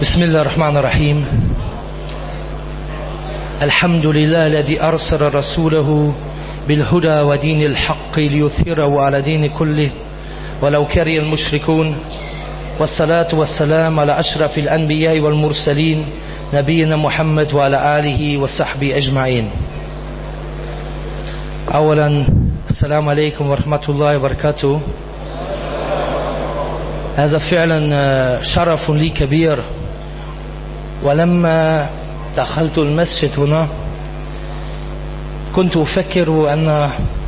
بسم الله الرحمن الرحيم. الحمد لله الذي أرسل رسوله بالهدى ودين الحق ليثيره على دين كله ولو كره المشركون، والصلاة والسلام على أشرف الأنبياء والمرسلين نبينا محمد وعلى آله وصحبه أجمعين. أولا السلام عليكم ورحمة الله وبركاته. هذا فعلا شرف لي كبير، ولما دخلت المسجد هنا كنت أفكر أن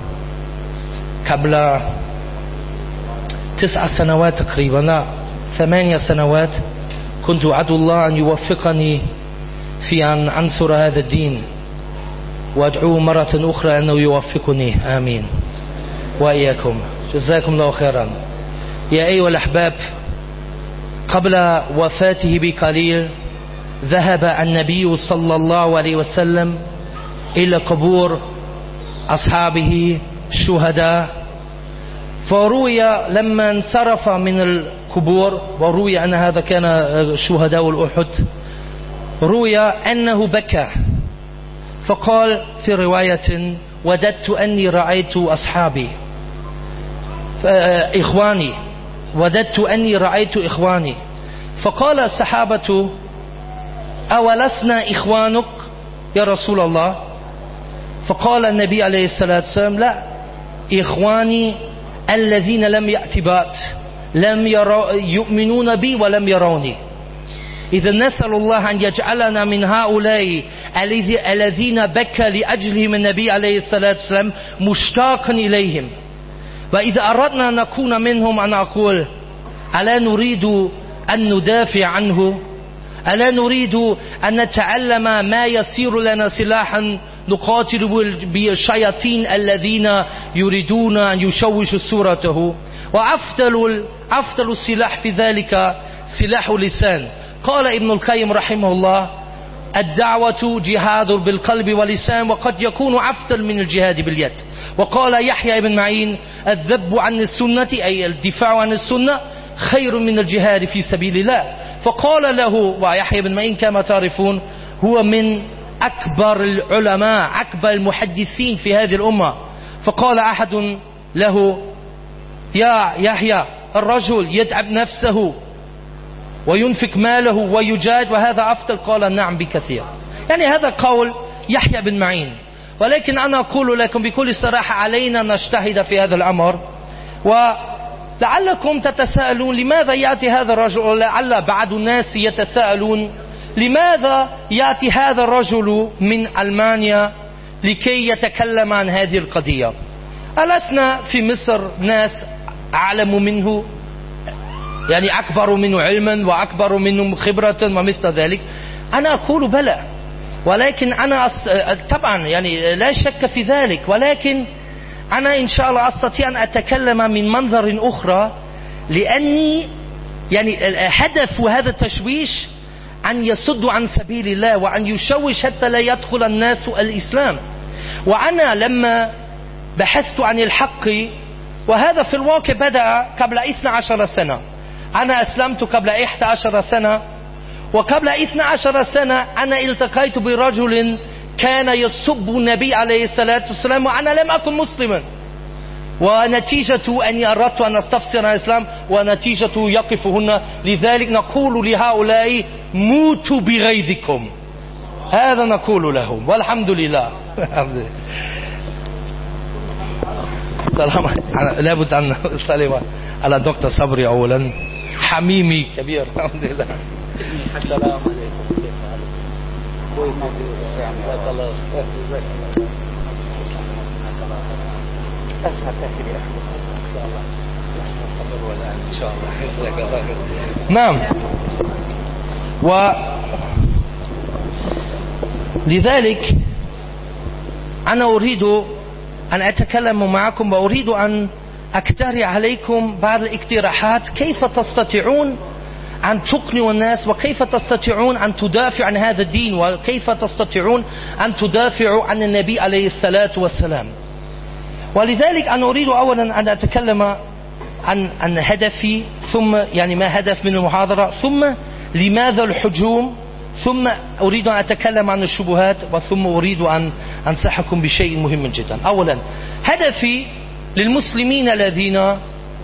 قبل 9 سنوات تقريبا، لا 8 سنوات، كنت أدعو الله أن يوفقني في أن أنصر هذا الدين، وأدعو مرة أخرى أنه يوفقني. آمين وإياكم. جزاكم الله خيرا. يا أيها الأحباب، قبل وفاته بقليل ذهب النبي صلى الله عليه وسلم إلى قبور أصحابه الشهداء، فروي لما انصرف من القبور، وروي أن هذا كان شهداء الأحد، روي أنه بكى فقال في رواية: وددت أني رأيت أصحابي إخواني، وددت أني رأيت إخواني. فقال الصحابة: أولسنا إخوانك يا رسول الله؟ فقال النبي عليه الصلاة والسلام: لا، إخواني الذين لم يأتي بعد، لم يؤمنون بي ولم يروني. إذا نسأل الله أن يجعلنا من هؤلاء الذين بكى لأجلهم النبي عليه الصلاة والسلام مشتاقا إليهم. وإذا أردنا أن نكون منهم، أنا أقول: ألا نريد أن ندافع عنه؟ ألا نريد أن نتعلم ما يصير لنا سلاحا نقاتل بالشياطين الذين يريدون أن يشوشوا صورته؟ وأفضل السلاح في ذلك سلاح اللسان. قال ابن القيم رحمه الله: الدعوة جهاد بالقلب واللسان، وقد يكون أفضل من الجهاد باليد. وقال يحيى بن معين: الذب عن السنة، أي الدفاع عن السنة، خير من الجهاد في سبيل الله. فقال له، ويحيى بن معين كما تعرفون هو من أكبر العلماء، أكبر المحدثين في هذه الأمة، فقال أحد له: يا يحيى، الرجل يتعب نفسه وينفق ماله ويجاهد وهذا أفضل؟ قال: نعم بكثير. يعني هذا قول يحيى بن معين. ولكن أنا أقول لكم بكل صراحة: علينا نجتهد في هذا الأمر. ولعلكم تتساءلون لماذا يأتي هذا الرجل، ولعل بعض الناس يتساءلون لماذا يأتي هذا الرجل من ألمانيا لكي يتكلم عن هذه القضية. ألسنا في مصر ناس أعلم منه، يعني أكبر منه علما وأكبر منه خبرة ومثل ذلك؟ أنا أقول بلى، ولكن أنا طبعا يعني لا شك في ذلك، ولكن أنا إن شاء الله أستطيع أن أتكلم من منظر أخرى، لأني يعني هدف هذا التشويش أن يصد عن سبيل الله وأن يشوش حتى لا يدخل الناس الإسلام. وأنا لما بحثت عن الحق، وهذا في الواقع بدأ قبل 12 سنة، أنا أسلمت قبل 11 سنة، وقبل 12 سنة أنا التقيت برجل كان يسب النبي عليه الصلاة والسلام وأنا لم أكن مسلما، ونتيجة أني أردت أن أستفسر عن الإسلام، ونتيجة يقف هنا. لذلك نقول لهؤلاء: موتوا بغيظكم. هذا نقول لهم، والحمد لله. لابد أن أسلم على دكتور صبري أولا، حميمي كبير. الحمد لله. السلام عليكم. نعم. ولذلك أنا أريد أن أتكلم معكم، وأريد أن أقترح عليكم بعض الاقتراحات كيف تستطيعون أن تقنعوا الناس، وكيف تستطيعون أن تدافعوا عن هذا الدين، وكيف تستطيعون أن تدافعوا عن النبي عليه الصلاة والسلام. ولذلك أنا أريد أولا أن أتكلم عن هدفي، ثم يعني ما هدف من المحاضرة، ثم لماذا الحجوم؟ ثم أريد أن أتكلم عن الشبهات، وثم أريد أن أنصحكم بشيء مهم جدا. أولا، هدفي للمسلمين الذين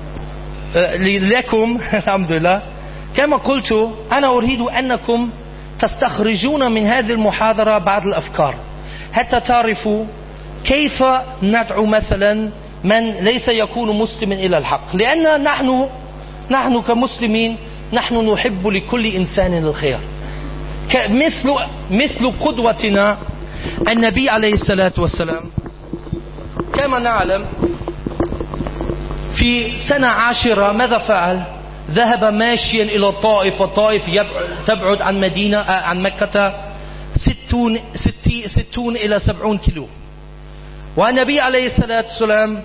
لكم الحمد لله، كما قلت أنا أريد أنكم تستخرجون من هذه المحاضرة بعض الأفكار حتى تعرفوا كيف ندعو مثلا من ليس يكون مسلما إلى الحق. لأن نحن كمسلمين نحن نحب لكل إنسان الخير، مثل قدوتنا النبي عليه الصلاة والسلام. كما نعلم في سنة 10 ماذا فعل؟ ذهب ماشيا إلى الطائف، والطائف تبعد عن مكة 60 إلى 70 كيلو. والنبي عليه الصلاة والسلام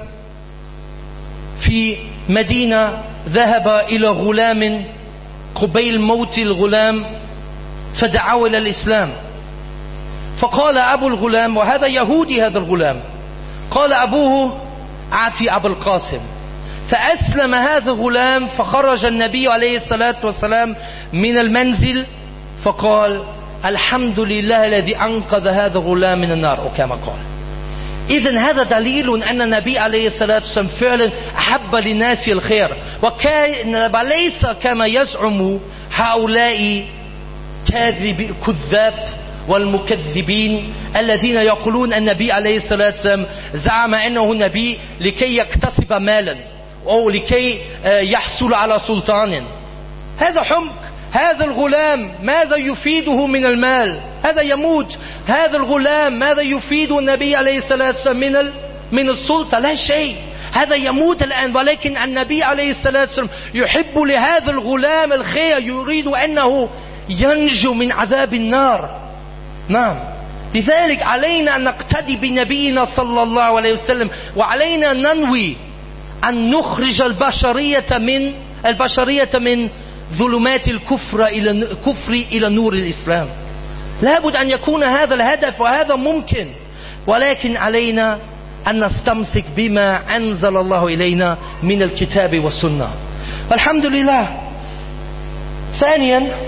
في مدينة ذهب إلى غلام قبيل موت الغلام فدعوا إلى الإسلام. فقال أبو الغلام، وهذا يهودي هذا الغلام، قال أبوه أعطي أبو القاسم. فأسلم هذا الغلام، فخرج النبي عليه الصلاة والسلام من المنزل فقال الحمد لله الذي أنقذ هذا الغلام من النار، وكما قال. إذن هذا دليل أن النبي عليه الصلاة والسلام فعلا أحب للناس الخير، وليس كما يزعم هؤلاء كذاب والمكذبين الذين يقولون النبي عليه الصلاة والسلام زعم أنه نبي لكي يكتسب مالا أو لكي يحصل على سلطان. هذا حمق. هذا الغلام ماذا يفيده من المال؟ هذا يموت. هذا الغلام ماذا يفيد النبي عليه الصلاة والسلام من السلطة؟ لا شيء. هذا يموت الآن، ولكن النبي عليه الصلاة والسلام يحب لهذا الغلام الخير، يريد أنه ينجو من عذاب النار. نعم، لذلك علينا أن نقتدي بنبينا صلى الله عليه وسلم، وعلينا أن ننوي أن نخرج البشرية من ظلمات الكفر إلى نور الإسلام. لابد أن يكون هذا الهدف، وهذا ممكن، ولكن علينا أن نستمسك بما أنزل الله إلينا من الكتاب والسنة. والحمد لله. ثانيا،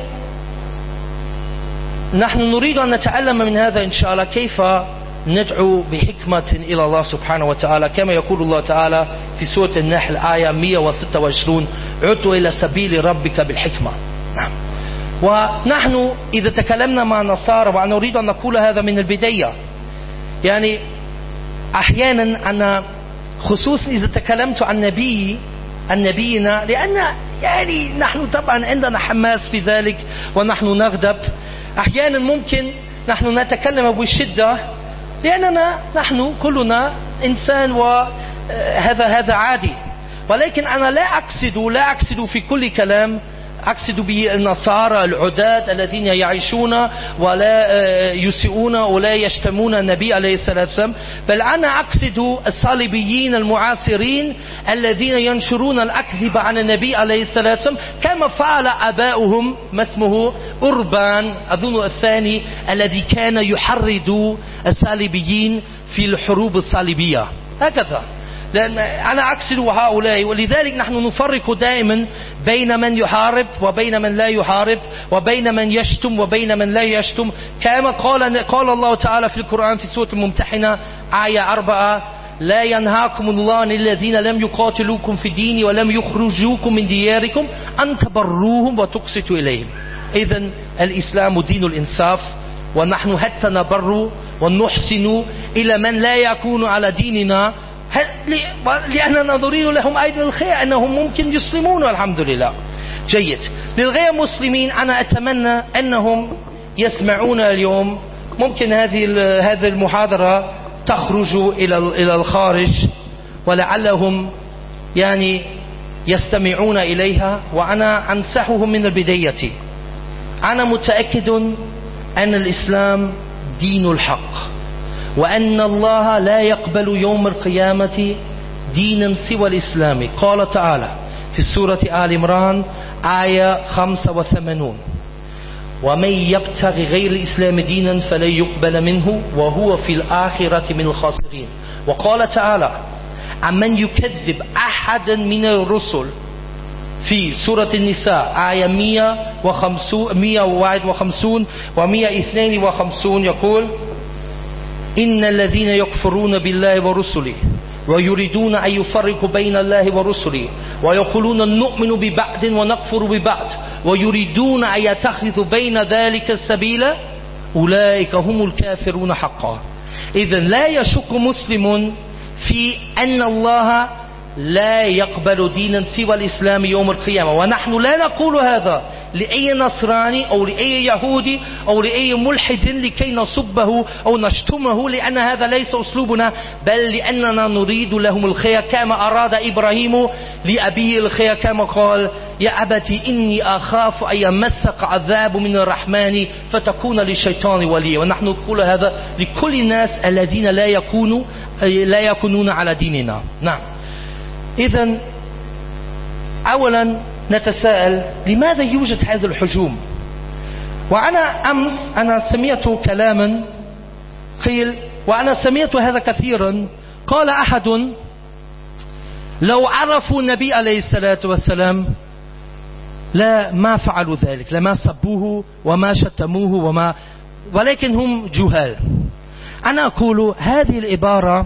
نحن نريد أن نتعلم من هذا إن شاء الله كيف ندعو بحكمة إلى الله سبحانه وتعالى، كما يقول الله تعالى في سورة النحل آية 126 ادع إلى سبيل ربك بالحكمة. نعم. ونحن إذا تكلمنا مع النصارى، وأنا أريد أن نقول هذا من البداية، يعني أحيانا أنا خصوصا إذا تكلمت عن نبينا، لأن يعني نحن طبعا عندنا حماس في ذلك ونحن نغضب. أحيانا ممكن نحن نتكلم بشدة لأننا نحن كلنا إنسان، وهذا عادي. ولكن أنا لا أقصد في كل كلام أقصد به النصارى العداة الذين يعيشون ولا يسيئون ولا يشتمون النبي عليه الصلاة والسلام، بل أنا أقصد الصليبيين المعاصرين الذين ينشرون الأكذب عن النبي عليه الصلاة والسلام، كما فعل أباؤهم، ما اسمه أوربان أظن الثاني، الذي كان يحرض الصليبيين في الحروب الصليبية. هكذا، لأن أنا أقصد هؤلاء. ولذلك نحن نفرق دائما بين من يحارب وبين من لا يحارب، وبين من يشتم وبين من لا يشتم، كما قال الله تعالى في القرآن في سورة الممتحنة آية 4 لا ينهاكم الله عن الذين لم يقاتلوكم في الدين ولم يخرجوكم من دياركم أن تبروهم وتقسطوا إليهم. إذن الإسلام دين الإنصاف، ونحن حتى نبر ونحسن إلى من لا يكون على ديننا، لأننا نريد لهم أيضا الخير، أنهم ممكن يسلمون والحمد لله. جيد. للغير مسلمين أنا أتمنى أنهم يسمعون اليوم، ممكن هذه المحاضرة تخرج إلى الخارج، ولعلهم يعني يستمعون إليها. وأنا أنصحهم من البداية، أنا متأكد أن الإسلام دين الحق، وأن الله لا يقبل يوم القيامة دينا سوى الإسلام. قال تعالى في سورة آل عمران آية 85 ومن يبتغي غير الإسلام دينا فلن يقبل منه وهو في الآخرة من الخاسرين. وقال تعالى عمن يكذب أحدا من الرسل في سورة النساء آية 151 و152 يقول: إن الذين يكفرون بالله ورسله ويريدون أن يفرقوا بين الله ورسله ويقولون نؤمن ببعض ونكفر ببعض ويريدون أن يتخذوا بين ذلك السبيل أولئك هم الكافرون حقا. إذن لا يشك مسلم في أن الله لا يقبل دينا سوى الإسلام يوم القيامة، ونحن لا نقول هذا لأي نصراني أو لأي يهودي أو لأي ملحد لكي نصبه أو نشتمه، لأن هذا ليس أسلوبنا، بل لأننا نريد لهم الخير كما أراد إبراهيم لأبيه الخير، كما قال: يا أبتي إني أخاف أن يمسك عذاب من الرحمن فتكون للشيطان وليا. ونحن نقول هذا لكل الناس الذين لا يكونون على ديننا. نعم. إذن أولا نتساءل لماذا يوجد هذا الهجوم؟ وأنا أمس سمعت كلاما قيل، وأنا سمعت هذا كثيرا، قال أحد: لو عرفوا النبي عليه الصلاة والسلام لا ما فعلوا ذلك، لما سبوه وما شتموه ولكن هم جهال. أنا أقول هذه العبارة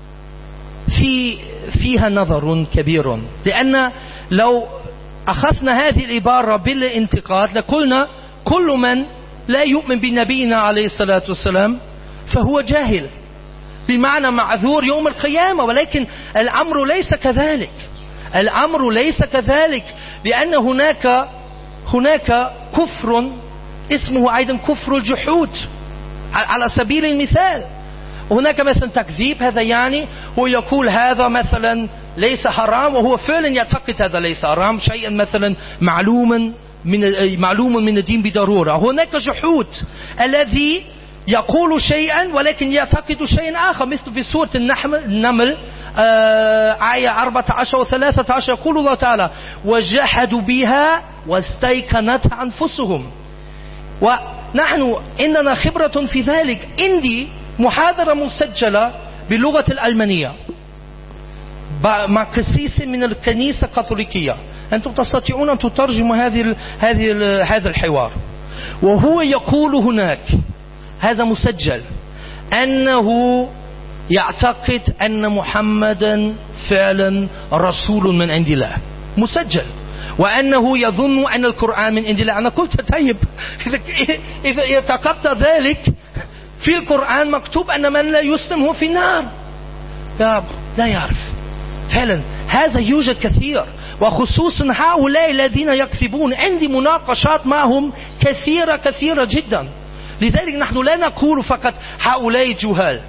فيها نظر كبير، لأن لو أخذنا هذه العبارة بالانتقاد لقلنا كل من لا يؤمن بنبينا عليه الصلاة والسلام فهو جاهل، بمعنى معذور يوم القيامة. ولكن الأمر ليس كذلك، الأمر ليس كذلك، لأن هناك كفر اسمه أيضا كفر الجحود على سبيل المثال. هناك مثلا تكذيب، هذا يعني هو يقول هذا مثلا ليس حرام وهو فعلا يعتقد هذا ليس حرام، شيئا مثلا معلوم من الدين بضرورة. هناك جحود الذي يقول شيئا ولكن يعتقد شيئا آخر، مثل في سورة النمل آية 14 و13 يقول الله تعالى: وجحدوا بها واستيقنتها أنفسهم. ونحن إننا خبرة في ذلك. عندي محاضرة مسجلة باللغة الألمانية مع قسيس من الكنيسة الكاثوليكية، أنتم تستطيعون أن تترجموا هذا الحوار، وهو يقول هناك، هذا مسجل، أنه يعتقد أن محمدا فعلا رسول من عند الله، مسجل، وأنه يظن أن القرآن من عند الله. أنا قلت طيب إذا اعتقدت ذلك، في القرآن مكتوب أن من لا يسلم هو في النار. لا يعرف فعلا. هذا يوجد كثير، وخصوصا هؤلاء الذين يكذبون. عندي مناقشات معهم كثيرة جدا. لذلك نحن لا نقول فقط هؤلاء جهال،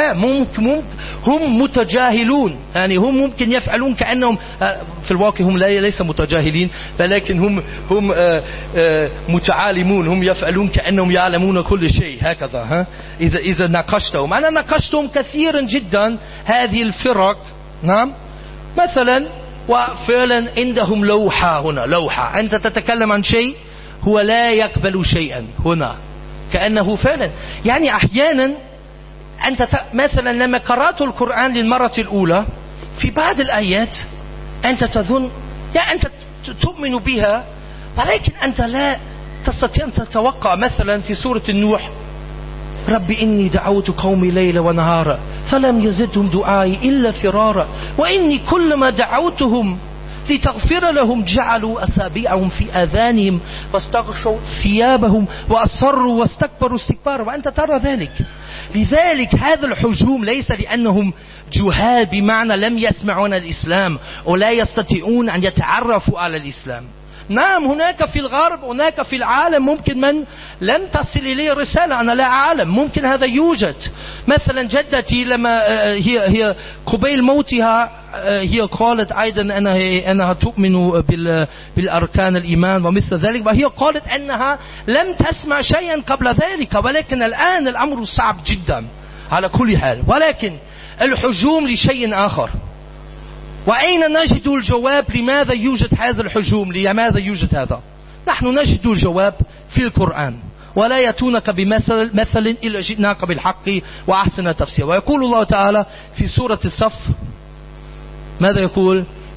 هم متجاهلون، يعني هم ممكن يفعلون كأنهم في الواقع هم ليس متجاهلين، ولكن هم متعالمون، هم يفعلون كأنهم يعلمون كل شيء هكذا. إذا ناقشتهم، أنا ناقشتهم كثيرا جدا هذه الفرق. نعم. مثلا وفعلا عندهم لوحة هنا، لوحة أنت تتكلم عن شيء هو لا يقبل شيئا هنا، كأنه فعلا يعني أحيانا أنت مثلا لما قرأت القرآن للمرة الأولى في بعض الآيات أنت تظن أنت تؤمن بها، ولكن أنت لا تستطيع أن تتوقع. مثلا في سورة النوح: رب إني دعوت قومي ليلا ونهارا فلم يزدهم دعائي إلا فرارا وإني كلما دعوتهم لتغفر لهم جعلوا أصابعهم في آذانهم واستغشوا ثيابهم وأصروا واستكبروا استكبارا. وأنت ترى ذلك. لذلك هذا الهجوم ليس لأنهم جهال بمعنى لم يسمعون الإسلام ولا يستطيعون أن يتعرفوا على الإسلام. نعم، هناك في الغرب، هناك في العالم ممكن من لم تصل إليه رسالة، أنا لا أعلم، ممكن هذا يوجد. مثلا جدتي لما هي قبيل موتها هي قالت أيضا أنها تؤمن بالأركان الإيمان ومثل ذلك، وهي قالت أنها لم تسمع شيئا قبل ذلك، ولكن الآن الأمر صعب جدا على كل حال. ولكن الهجوم لشيء آخر. وأين نجد الجواب؟ لماذا يوجد هذا الهجوم؟ لماذا يوجد هذا؟ نحن نجد الجواب في القرآن، ولا يأتونك بمثل إلا جئناك بالحق وأحسن تفسير. ويقول الله تعالى في سورة الصف ماذا يقول؟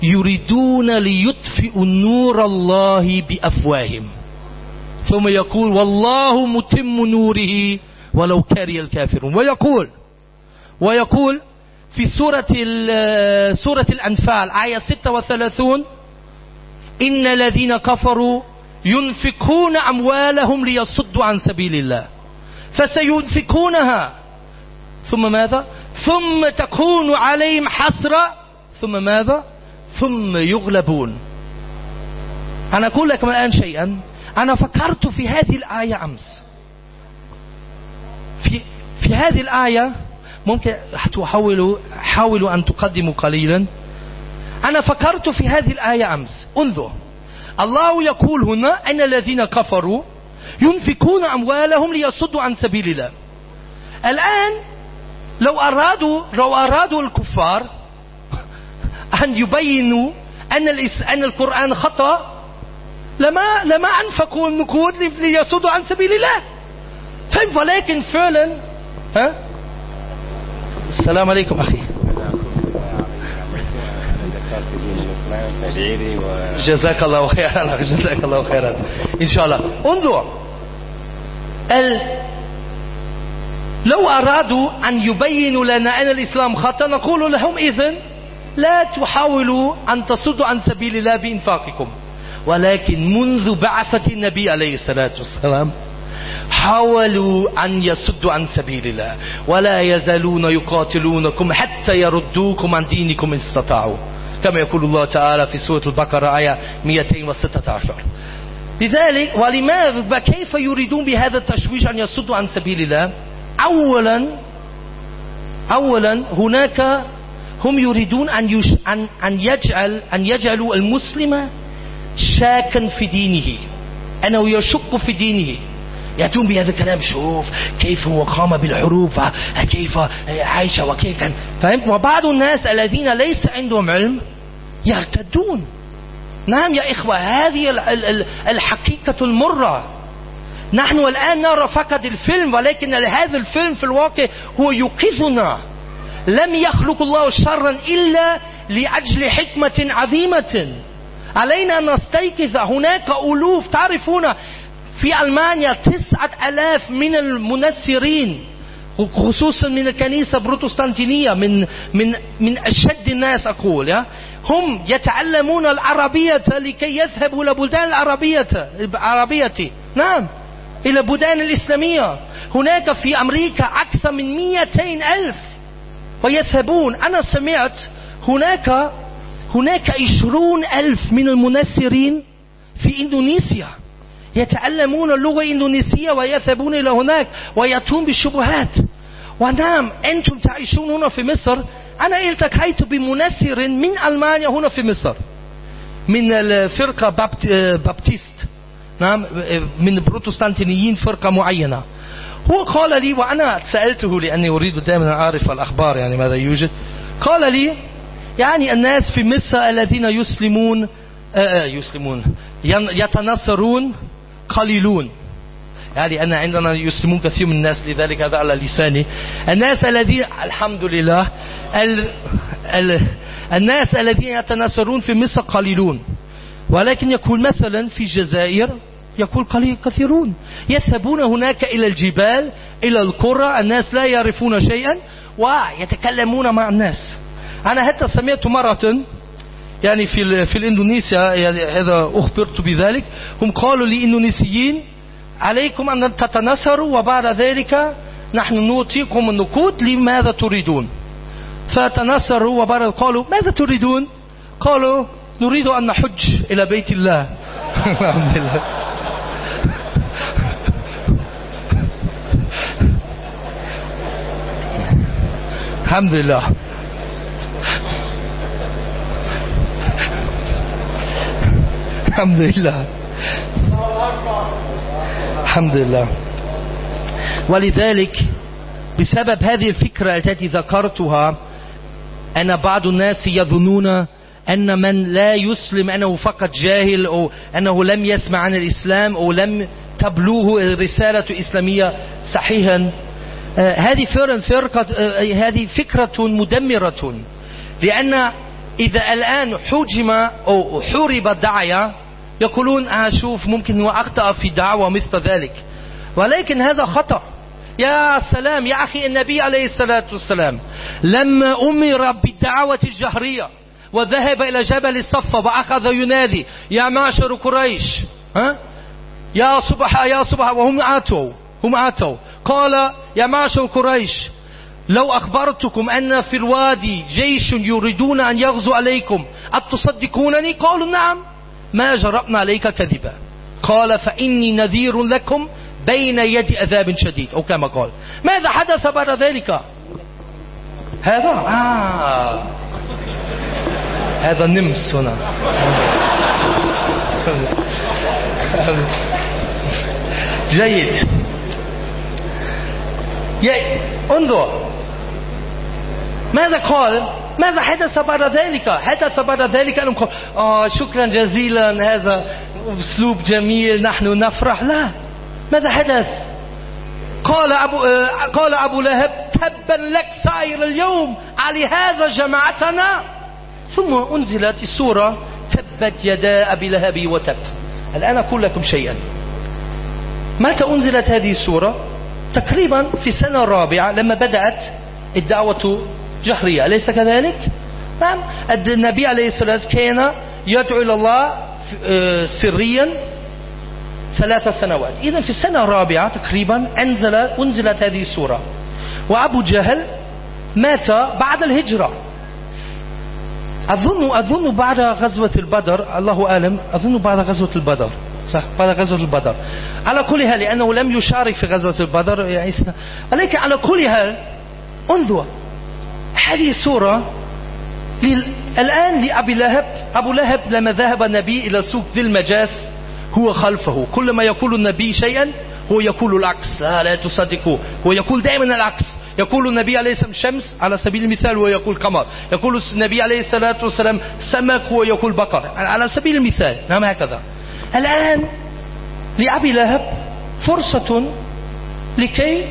يريدون ليطفئوا نور الله بأفواههم ثم يقول والله متم نوره ولو كره الكافرون. ويقول في سورة الأنفال آية 36 إن الذين كفروا ينفقون أموالهم ليصدوا عن سبيل الله فسينفقونها ثم ماذا؟ ثم تكون عليهم حسرة ثم ماذا؟ ثم يغلبون. أنا أقول لكم الآن شيئا. أنا فكرت في هذه الآية أمس. في هذه الآية ممكن حاولوا أن تقدموا قليلا. أنا فكرت في هذه الآية أمس. انظر، الله يقول هنا أن الذين كفروا ينفقون أموالهم ليصدوا عن سبيل الله. الآن لو أرادوا الكفار أن يبينوا أن القرآن خطأ لما أنفقوا النقود ليصدوا عن سبيل الله. ولكن فعلا السلام عليكم أخي. جزاك الله خيرا. جزاك الله خيرا إن شاء الله. انظر، لو أرادوا أن يبينوا لنا أن الإسلام خطأ نقول لهم إذن لا تحاولوا أن تصدوا عن سبيل الله بإنفاقكم. ولكن منذ بعثة النبي عليه الصلاة والسلام حاولوا أن يصدوا عن سبيل الله ولا يزالون يقاتلونكم حتى يردوكم عن دينكم إن استطاعوا، كما يقول الله تعالى في سورة البقرة آية 216. لذلك ولماذا كيف يريدون بهذا التشويش أن يصدوا عن سبيل الله؟ أولا هناك هم يريدون أن يجعلوا المسلم شاكا في دينه، أنه يشك في دينه. يأتون بهذا الكلام، شوف كيف هو قام بالحروب، كيف عايش وكيف كان، فهمت؟ وبعض الناس الذين ليس عندهم علم يرتدون. نعم يا إخوة، هذه الحقيقة المرة. نحن الآن نرى فقط الفيلم، ولكن هذا الفيلم في الواقع هو يوقظنا. لم يخلق الله شرا إلا لأجل حكمة عظيمة. علينا أن نستيقظ. هناك ألوف، تعرفون في ألمانيا 9,000 من المنسرين، خصوصا من الكنيسة البروتستانتينية، من أشد الناس أقول، هم يتعلمون العربية لكي يذهبوا إلى بلدان العربية، نعم، إلى البلدان الإسلامية. هناك في أمريكا أكثر من 200,000 ويذهبون. أنا سمعت هناك 20,000 من المنسرين في إندونيسيا يتعلمون اللغة الإندونيسية ويذهبون إلى هناك ويأتون بالشبهات. ونعم، أنتم تعيشون هنا في مصر. أنا التقيت بمنسر من ألمانيا هنا في مصر، من الفرقة بابتيست، نعم، من البروتستانتيين، فرقة معينة. هو قال لي، وأنا سألته لأني أريد دائما أن أعرف الأخبار، يعني ماذا يوجد. قال لي يعني الناس في مصر الذين يسلمون يتنصرون قليلون. يعني أن عندنا يسلمون كثير من الناس، لذلك هذا على لساني. الناس الذين الحمد لله الناس الذين يتنصرون في مصر قليلون، ولكن يقول مثلا في الجزائر يقول كثيرون يذهبون هناك إلى الجبال، إلى القرى، الناس لا يعرفون شيئا ويتكلمون مع الناس. أنا حتى سمعت مرة يعني في الإندونيسيا، يعني هذا أخبرت بذلك، هم قالوا للإندونيسيين عليكم أن تتنصروا وبعد ذلك نحن نعطيكم النقود، لماذا تريدون؟ فتنصروا وبعد قالوا ماذا تريدون؟ قالوا نريد أن نحج إلى بيت الله. الحمد لله. الحمد لله. الحمد لله. الحمد لله. ولذلك بسبب هذه الفكرة التي ذكرتها، أن بعض الناس يظنون أن من لا يسلم أنه فقط جاهل، أو أنه لم يسمع عن الإسلام، أو لم تبلغه رسالة إسلامية صحيحا. هذه فكرة مدمرة، لأن إذا الآن حجم أو حورب الداعية يقولون شوف ممكن هو أخطأ في دعوة مثل ذلك، ولكن هذا خطأ. يا سلام يا أخي، النبي عليه الصلاة والسلام لما أمر بالدعوة الجهرية وذهب إلى جبل الصفا وأخذ ينادي يا معشر قريش يا صبح وهم آتوا قال يا معشر قريش لو أخبرتكم أن في الوادي جيش يريدون أن يغزو عليكم أتصدقونني؟ قالوا نعم، ما جربنا عليك كذبا. قال فإني نذير لكم بين يد عذاب شديد، أو كما قال. ماذا حدث بعد ذلك؟ هذا نمس هنا. جيد. انظر ماذا قال، ماذا حدث بعد ذلك؟ حدث بعد ذلك أنهم قالوا شكرا جزيلا، هذا أسلوب جميل، نحن نفرح. لا، ماذا حدث؟ قال أبو لهب تبا لك سائر اليوم، على هذا جمعتنا. ثم أنزلت السورة تبت يدا أبي لهب وتب. الآن أقول لكم شيئا. متى أنزلت هذه السورة؟ تقريبا في السنة الرابعة لما بدأت الدعوة جهرية، أليس كذلك؟ نعم. النبي عليه الصلاة والسلام كان يدعو إلى الله سريا 3 سنوات. إذا في السنة الرابعة تقريبا أنزلت هذه السورة. وأبو جهل مات بعد الهجرة، أظن بعد غزوة البدر، الله أعلم، أظن بعد غزوة البدر، صح، بعد غزوة البدر. على كل حال لأنه لم يشارك في غزوة البدر يعني، ولكن على كل حال انظر هذه السورة الآن لأبي لهب. أبو لهب لما ذهب النبي إلى سوق ذي المجاز هو خلفه، كل ما يقول النبي شيئا هو يقول العكس، لا تصدقوه، هو يقول دائما العكس. يقول النبي عليه السلام شمس على سبيل المثال وهو يقول قمر، يقول النبي عليه الصلاة والسلام سمك وهو يقول بقر على سبيل المثال. نعم هكذا. الآن لأبي لهب فرصة لكي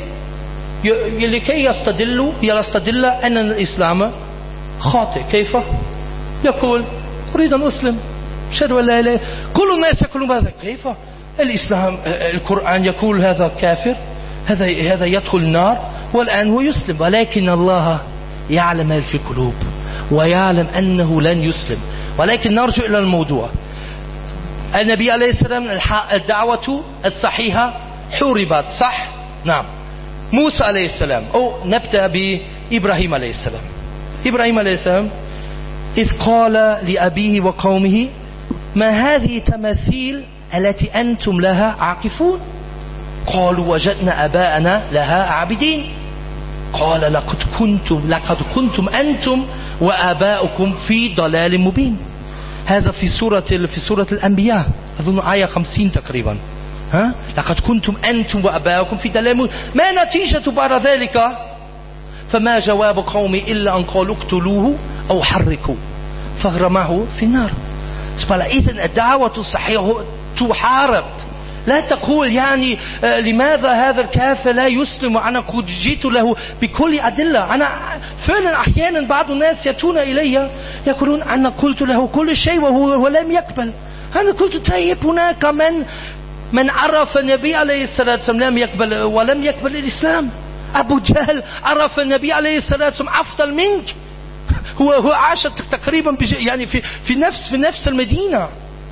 يستدل أن الإسلام خاطئ. كيف؟ يقول أريد أن أسلم، أشهد أن لا إله. كل الناس يقولون هذا. كيف؟ الإسلام القرآن يقول هذا كافر، هذا يدخل النار، والآن هو يسلم. ولكن الله يعلم ما في القلوب ويعلم أنه لن يسلم. ولكن نرجع إلى الموضوع. النبي عليه السلام الدعوة الصحيحة حوربت، صح؟ نعم. موسى عليه السلام، أو نبدأ بإبراهيم عليه السلام. إبراهيم عليه السلام إذ قال لأبيه وقومه ما هذه التماثيل التي أنتم لها عاكفون؟ قالوا وجدنا أباءنا لها عابدين. قال لقد كنتم أنتم وآباؤكم في ضلال مبين. هذا في سورة الأنبياء، أظن آية 50 تقريبا. لقد كنتم أنتم وآباؤكم في ضلال مبين. ما نتيجة بعد ذلك؟ فما جواب قومي إلا أن قالوا اقتلوه أو حركوا فغرمه في النار. إذن الدعوة الصحيحة تحارب. لا تقول يعني لماذا هذا الكافر لا يسلم وأنا قد جئت له بكل أدلة. أنا فعلا أحيانا بعض الناس يأتون إلي يقولون أنا قلت له كل شيء وهو لم يقبل. أنا قلت طيب هناك من عرف النبي عليه الصلاة والسلام لم يقبل ولم يقبل الإسلام. أبو جهل عرف النبي عليه الصلاة والسلام أفضل منك، هو عاش تقريبا يعني في نفس المدينة،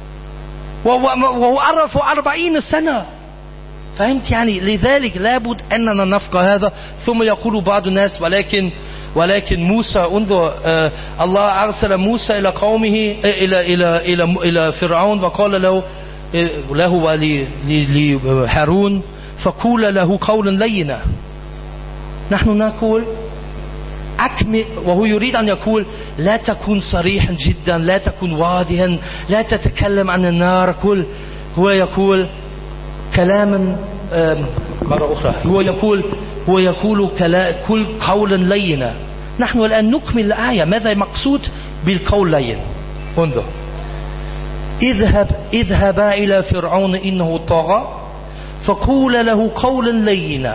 وهو عرف 40 سنة. فهمت يعني؟ لذلك لابد أننا نفقه هذا. ثم يقول بعض الناس ولكن موسى، انظر الله أرسل موسى إلى قومه إلى فرعون وقال له ولهارون فقول له قولا لينا. نحن نقول وهو يريد أن يقول لا تكون صريحا جدا، لا تكون واضحا، لا تتكلم عن النار. هو يقول كلاما مرة أخرى، هو يقول كل قولا لينا. نحن الآن نكمل الآية. ماذا مقصود بالقول لين؟ انظر اذهبا إلى فرعون إنه طغى فقول له قولا لينا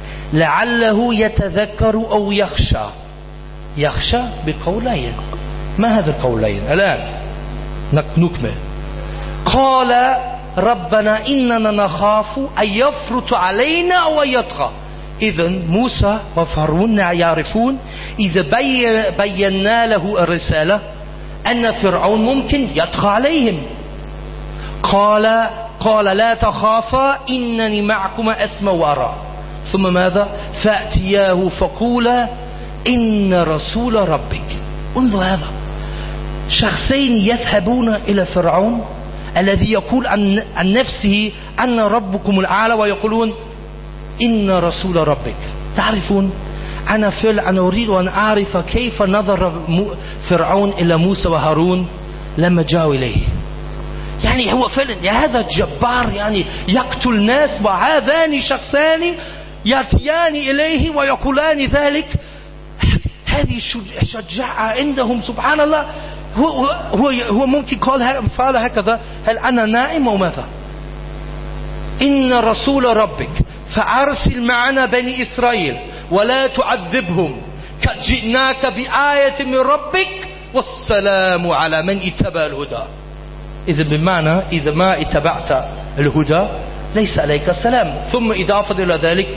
لعله يتذكر أو يخشى بقول لين. ما هذا القولين الآن نكمل. قال ربنا إننا نخاف أن يفرط علينا ويطغى. إذن موسى وفرعون يعرفون إذا بينا له الرسالة أن فرعون ممكن يطغى عليهم. قال لا تخافا إنني معكما أسمع وأرى. ثم ماذا؟ فأتياه فقولا إن رسول ربك. انظر هذا، شخصين يذهبون إلى فرعون الذي يقول عن نفسه أن ربكم الأعلى، ويقولون إن رسول ربك. تعرفون أنا أريد أن أعرف كيف نظر فرعون إلى موسى وهارون لما جاءوا إليه. يعني هو فعلا هذا جبار، يعني يقتل ناس، وهذان شخصان يأتيان إليه ويقولان ذلك. هذه شجاعة عندهم سبحان الله. هو ممكن قال هكذا: هل أنا نائم أو ماذا؟ إن رسول ربك فأرسل معنا بني إسرائيل ولا تعذبهم قد جئناك بآية من ربك والسلام على من اتبع الهدى. إذا بمعنى إذا ما اتبعت الهدى ليس عليك السلام. ثم إضافة إلى ذلك: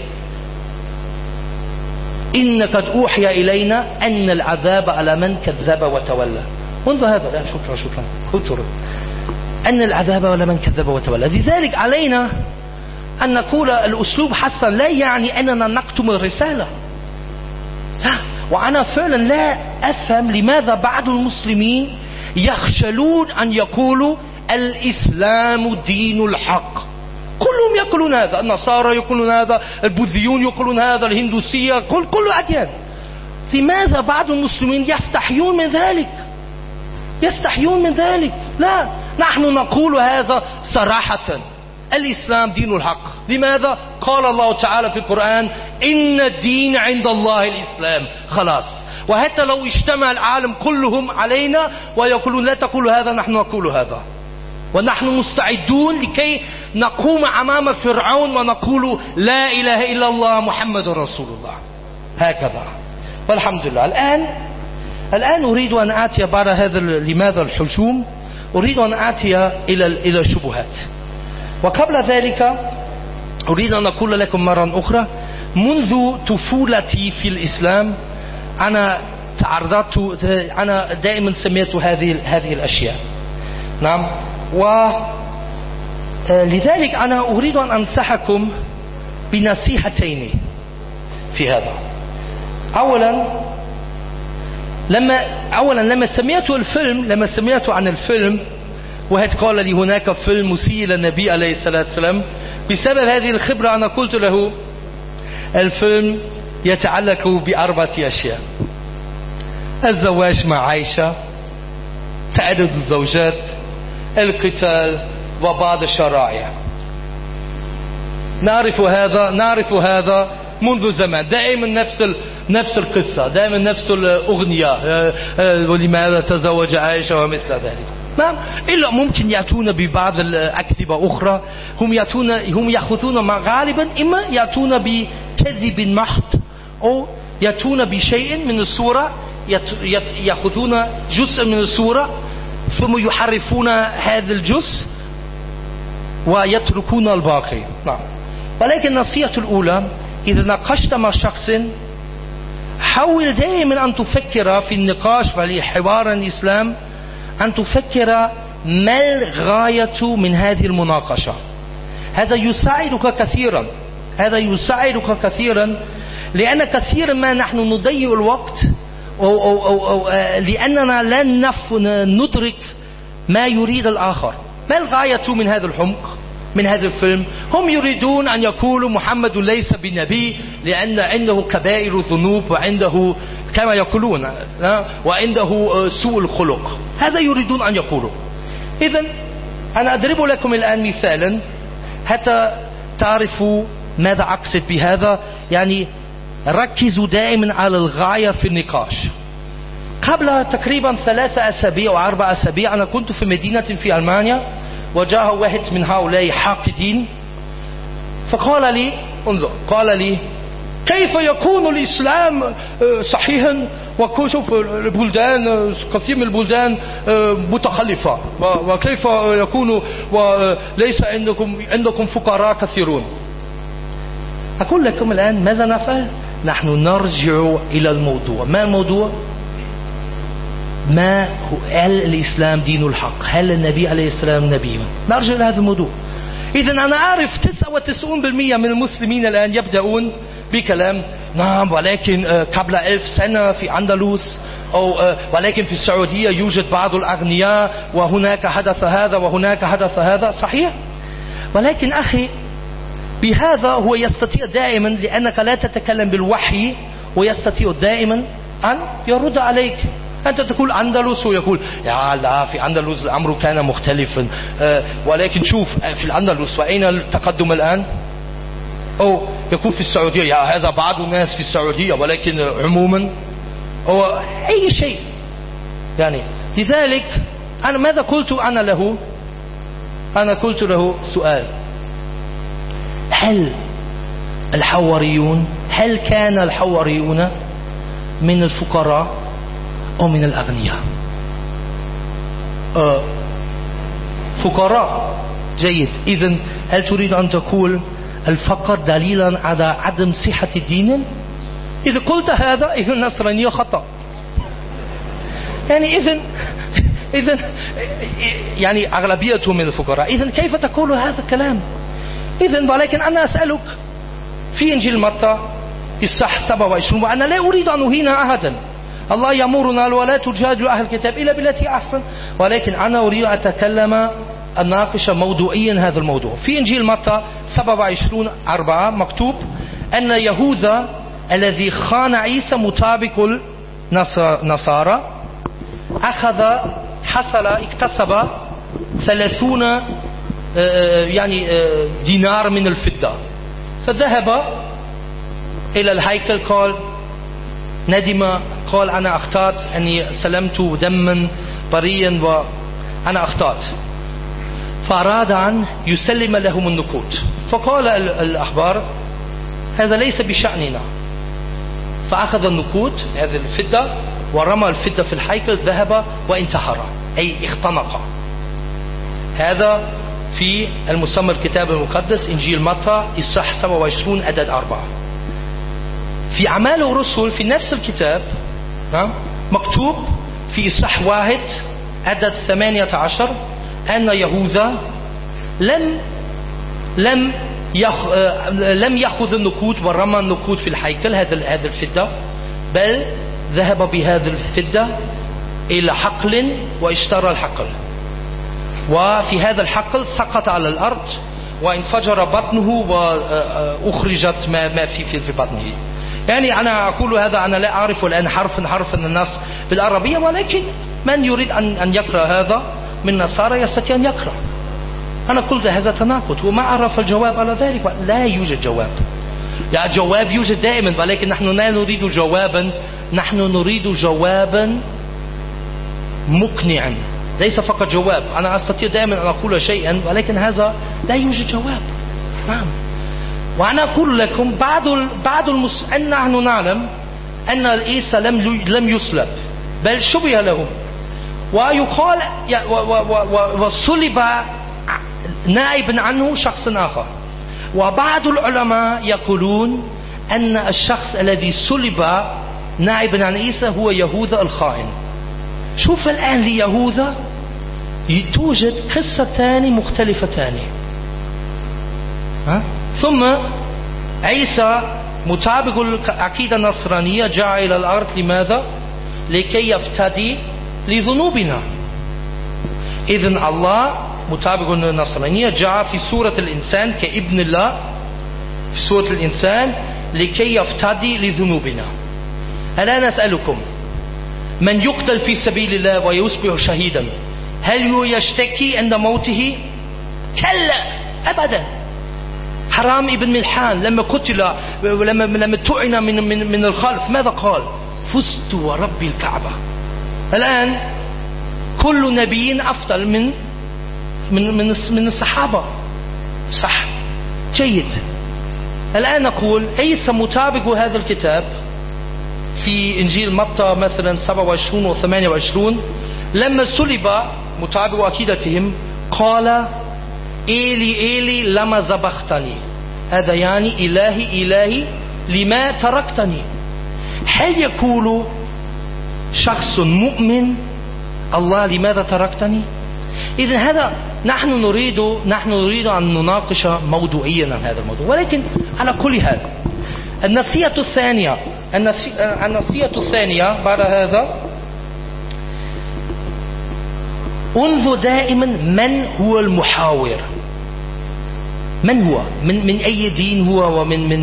إن قد أوحي إلينا أن العذاب على من كذب وتولى. انظر هذا. لا شكرا. أن العذاب على من كذب وتولى. لذلك علينا أن نقول الأسلوب حسن لا يعني أننا نكتم الرسالة، لا. وأنا فعلا لا أفهم لماذا بعض المسلمين يخجلون أن يقولوا الإسلام دين الحق. كلهم يقولون هذا، النصارى يقولون هذا، البوذيون يقولون هذا، الهندوسية، كل أديان. لماذا بعض المسلمين يستحيون من ذلك؟ لا، نحن نقول هذا صراحة: الإسلام دين الحق. لماذا؟ قال الله تعالى في القرآن: إن الدين عند الله الإسلام. خلاص. وحتى لو اجتمع العالم كلهم علينا ويقولون لا تقول هذا، نحن نقول هذا، ونحن مستعدون لكي نقوم أمام فرعون ونقول لا إله إلا الله محمد رسول الله. هكذا. والحمد لله. الآن أريد أن آتي بعد هذا لماذا الحجوم، أريد أن آتي إلى الشبهات. وقبل ذلك أريد أن أقول لكم مرة أخرى: منذ طفولتي في الإسلام أنا دائما سمعت هذه الأشياء. نعم. ولذلك أنا أريد أن أنصحكم بنصيحتين في هذا. أولا لما سمعت عن الفيلم، واحد قال لي هناك فيلم مسيء للنبي عليه الصلاة والسلام، بسبب هذه الخبرة أنا قلت له الفيلم يتعلق بأربعة أشياء: الزواج مع عائشة، تعدد الزوجات، القتال، وبعض الشرائع. نعرف هذا منذ زمان، دائما نفس القصة، دائما نفس الأغنية: ولماذا تزوج عائشة ومثل ذلك. نعم. إلا ممكن يأتون ببعض الأكذبة أخرى. هم يأخذون غالبا إما يأتون بكذب محض، أو يأتون بشيء من السورة، يأخذون جزء من السورة ثم يحرفون هذا الجزء ويتركون الباقي. نعم. ولكن النصيحة الأولى: إذا ناقشت مع شخص حاول دائما أن تفكر في النقاش في حوار الإسلام، أن تفكر ما الغاية من هذه المناقشة. هذا يساعدك كثيرا، لأن كثيرا ما نحن نضيع الوقت أو لأننا لن ندرك ما يريد الآخر. ما الغاية من هذا الحمق، من هذا الفيلم؟ هم يريدون أن يقولوا محمد ليس بنبي لأن عنده كبائر ذنوب، وعنده كما يقولون وعنده سوء الخلق. هذا يريدون أن يقولوا. إذن أنا أضرب لكم الآن مثالا حتى تعرفوا ماذا أقصد بهذا. يعني ركزوا دائما على الغاية في النقاش. قبل تقريبا 3 أسابيع أو 4 أسابيع أنا كنت في مدينة في ألمانيا، وجاء واحد من هؤلاء حاقدين فقال لي: انظر، قال لي: كيف يكون الإسلام صحيحا وشوف البلدان كثير من البلدان متخلفة، وكيف يكون وليس عندكم فقراء كثيرون. أقول لكم الآن ماذا نفعل؟ نحن نرجع إلى الموضوع. ما الموضوع؟ هل الإسلام دين الحق؟ هل النبي عليه السلام نبي؟ نرجع إلى هذا الموضوع. إذا أنا أعرف 99% من المسلمين الآن يبدأون بكلام نعم ولكن قبل 1000 سنة في أندلس ولكن في السعودية يوجد بعض الأغنياء وهناك حدث هذا وهناك حدث هذا. صحيح، ولكن أخي بهذا هو يستطيع دائما، لأنك لا تتكلم بالوحي، ويستطيع دائما أن يرد عليك. أنت تقول أندلس ويقول يا لا في أندلس الأمر كان مختلفا، ولكن شوف في الأندلس وأين التقدم الآن؟ أو يقول في السعودية يا هذا بعض الناس في السعودية ولكن عموما أو أي شيء يعني. لذلك أنا ماذا قلت أنا له؟ أنا قلت له سؤال: هل كان الحواريون من الفقراء أو من الأغنياء؟ فقراء. جيد. إذن هل تريد أن تقول الفقر دليلا على عدم صحة الدين؟ إذا قلت هذا إذن النصرانية خطأ. يعني إذن يعني أغلبيتهم من الفقراء. إذن كيف تقول هذا الكلام؟ إذن ولكن أنا أسألك في إنجيل متى الصح 27، وأنا لا أريد أن أهين أحدا. الله يأمرنا ولا تجادلوا أهل الكتاب إلا بالتي أحسن، ولكن أنا أريد أن أتكلم أناقش موضوعيا هذا الموضوع. في إنجيل متى 27:4 مكتوب أن يهوذا الذي خان عيسى مطابق النصارى اكتسب 30 دينار من الفضة، فذهب إلى الهيكل، قال ندم، قال أنا أخطأت أني سلمت دما بريا وأنا أخطأت، فأراد أن يسلم لهم النقود. فقال الأحبار هذا ليس بشأننا، فأخذ النقود هذه الفضة ورمى الفضة في الهيكل، ذهب وانتحر أي اختنق. هذا في المسمى الكتاب المقدس إنجيل متى الصح 27 عدد 4. في أعمال الرسل في نفس الكتاب مكتوب في الصح 1 عدد 18 أن يهوذا لم يأخذ النقود ورمى النقود في الهيكل هذا الفضة، بل ذهب بهذا الفضة إلى حقل واشترى الحقل، وفي هذا الحقل سقط على الأرض وانفجر بطنه وأخرجت ما في بطنه. يعني أنا أقول هذا، أنا لا أعرف الآن حرفا النص بالعربية، ولكن من يريد أن يقرأ هذا من نصارى يستطيع أن يقرأ. أنا قلت هذا تناقض وما عرف الجواب على ذلك. لا يوجد جواب، يعني جواب يوجد دائما، ولكن نحن لا نريد جوابا، نحن نريد جوابا مقنعا، ليس فقط جواب. أنا أستطيع دائما أن أقول شيئا ولكن هذا لا يوجد جواب. نعم. وأنا أقول لكم أن نحن نعلم أن عيسى لم يصلب بل شبه له، ويقال وصلب نائبا عنه شخص آخر. وبعض العلماء يقولون أن الشخص الذي صلب نائبا عن عيسى هو يهوذا الخائن. شوف الآن ليهوذا توجد قصتان مختلفتان. ثم عيسى مطابق العقيدة النصرانية جاء إلى الأرض لماذا؟ لكي يفتدي لذنوبنا. إذن الله مطابق النصرانية جاء في سورة الإنسان كابن الله في سورة الإنسان لكي يفتدي لذنوبنا. الآن أسألكم، من يقتل في سبيل الله ويصبح شهيدا هل يشتكي عند موته؟ كلا أبدا. حرام ابن ملحان لما قتل لما طعن من الخلف ماذا قال؟ فزت ورب الكعبة. الآن كل نبي أفضل من الصحابة. صح، جيد. الآن نقول عيسى مطابق هذا الكتاب في إنجيل متى مثلا 27 و 28 لما صلب متابع عقيدتهم قال إيلي إيلي لما ذبحتني، هذا يعني إلهي إلهي لما تركتني. هل يقول شخص مؤمن الله لماذا تركتني؟ إذن هذا نحن نريد أن نناقش موضوعيا عن هذا الموضوع. ولكن على كل حال النصيحة الثانية بعد هذا، انظر دائما من هو المحاور، من هو، من أي دين هو،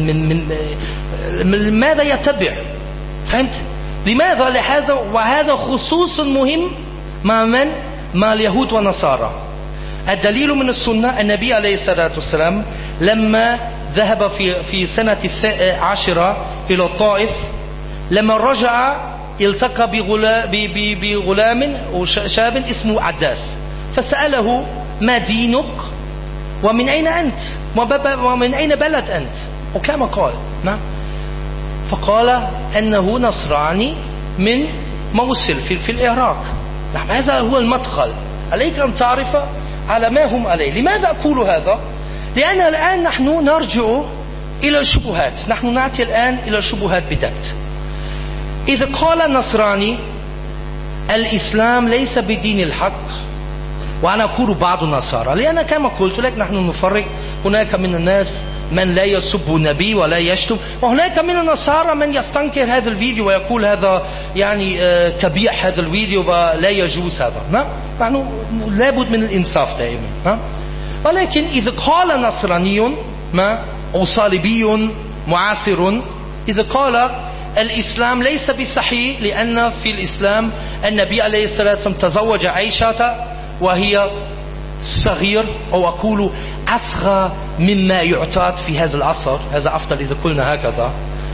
من ماذا يتبع. فهمت؟ لماذا؟ لهذا، وهذا خصوص مهم مع من؟ مع اليهود والنصارى. الدليل من السنة النبي عليه الصلاة والسلام لما ذهب في سنة 10 إلى الطائف، لما رجع التقى بغلام وشاب اسمه عداس، فسأله ما دينك ومن أين أنت ومن أين بلد أنت، وكما قال نعم، فقال أنه نصراني من موصل في العراق. نعم، هذا هو المدخل، عليك أن تعرف على ما هم عليه. لماذا أقول هذا؟ لأن الآن نحن نرجع إلى الشبهات، نحن نأتي الآن إلى الشبهات بدأت. إذا قال النصراني الإسلام ليس بدين الحق، وأنا أقول بعض النصارى، لأن كما قلت لك نحن نفرق، هناك من الناس من لا يسب النبي ولا يشتم، وهناك من النصارى من يستنكر هذا الفيديو ويقول هذا يعني كبيح هذا الفيديو ولا يجوز هذا. نحن لابد من الإنصاف دائما. ولكن إذا قال نصراني أو صليبي معاصر، إذا قال الإسلام ليس بصحيح لأن في الإسلام النبي عليه الصلاة والسلام تزوج عائشة وهي صغير، أو أقول أصغر مما يعتاد في هذا العصر، هذا أفضل إذا قلنا هكذا،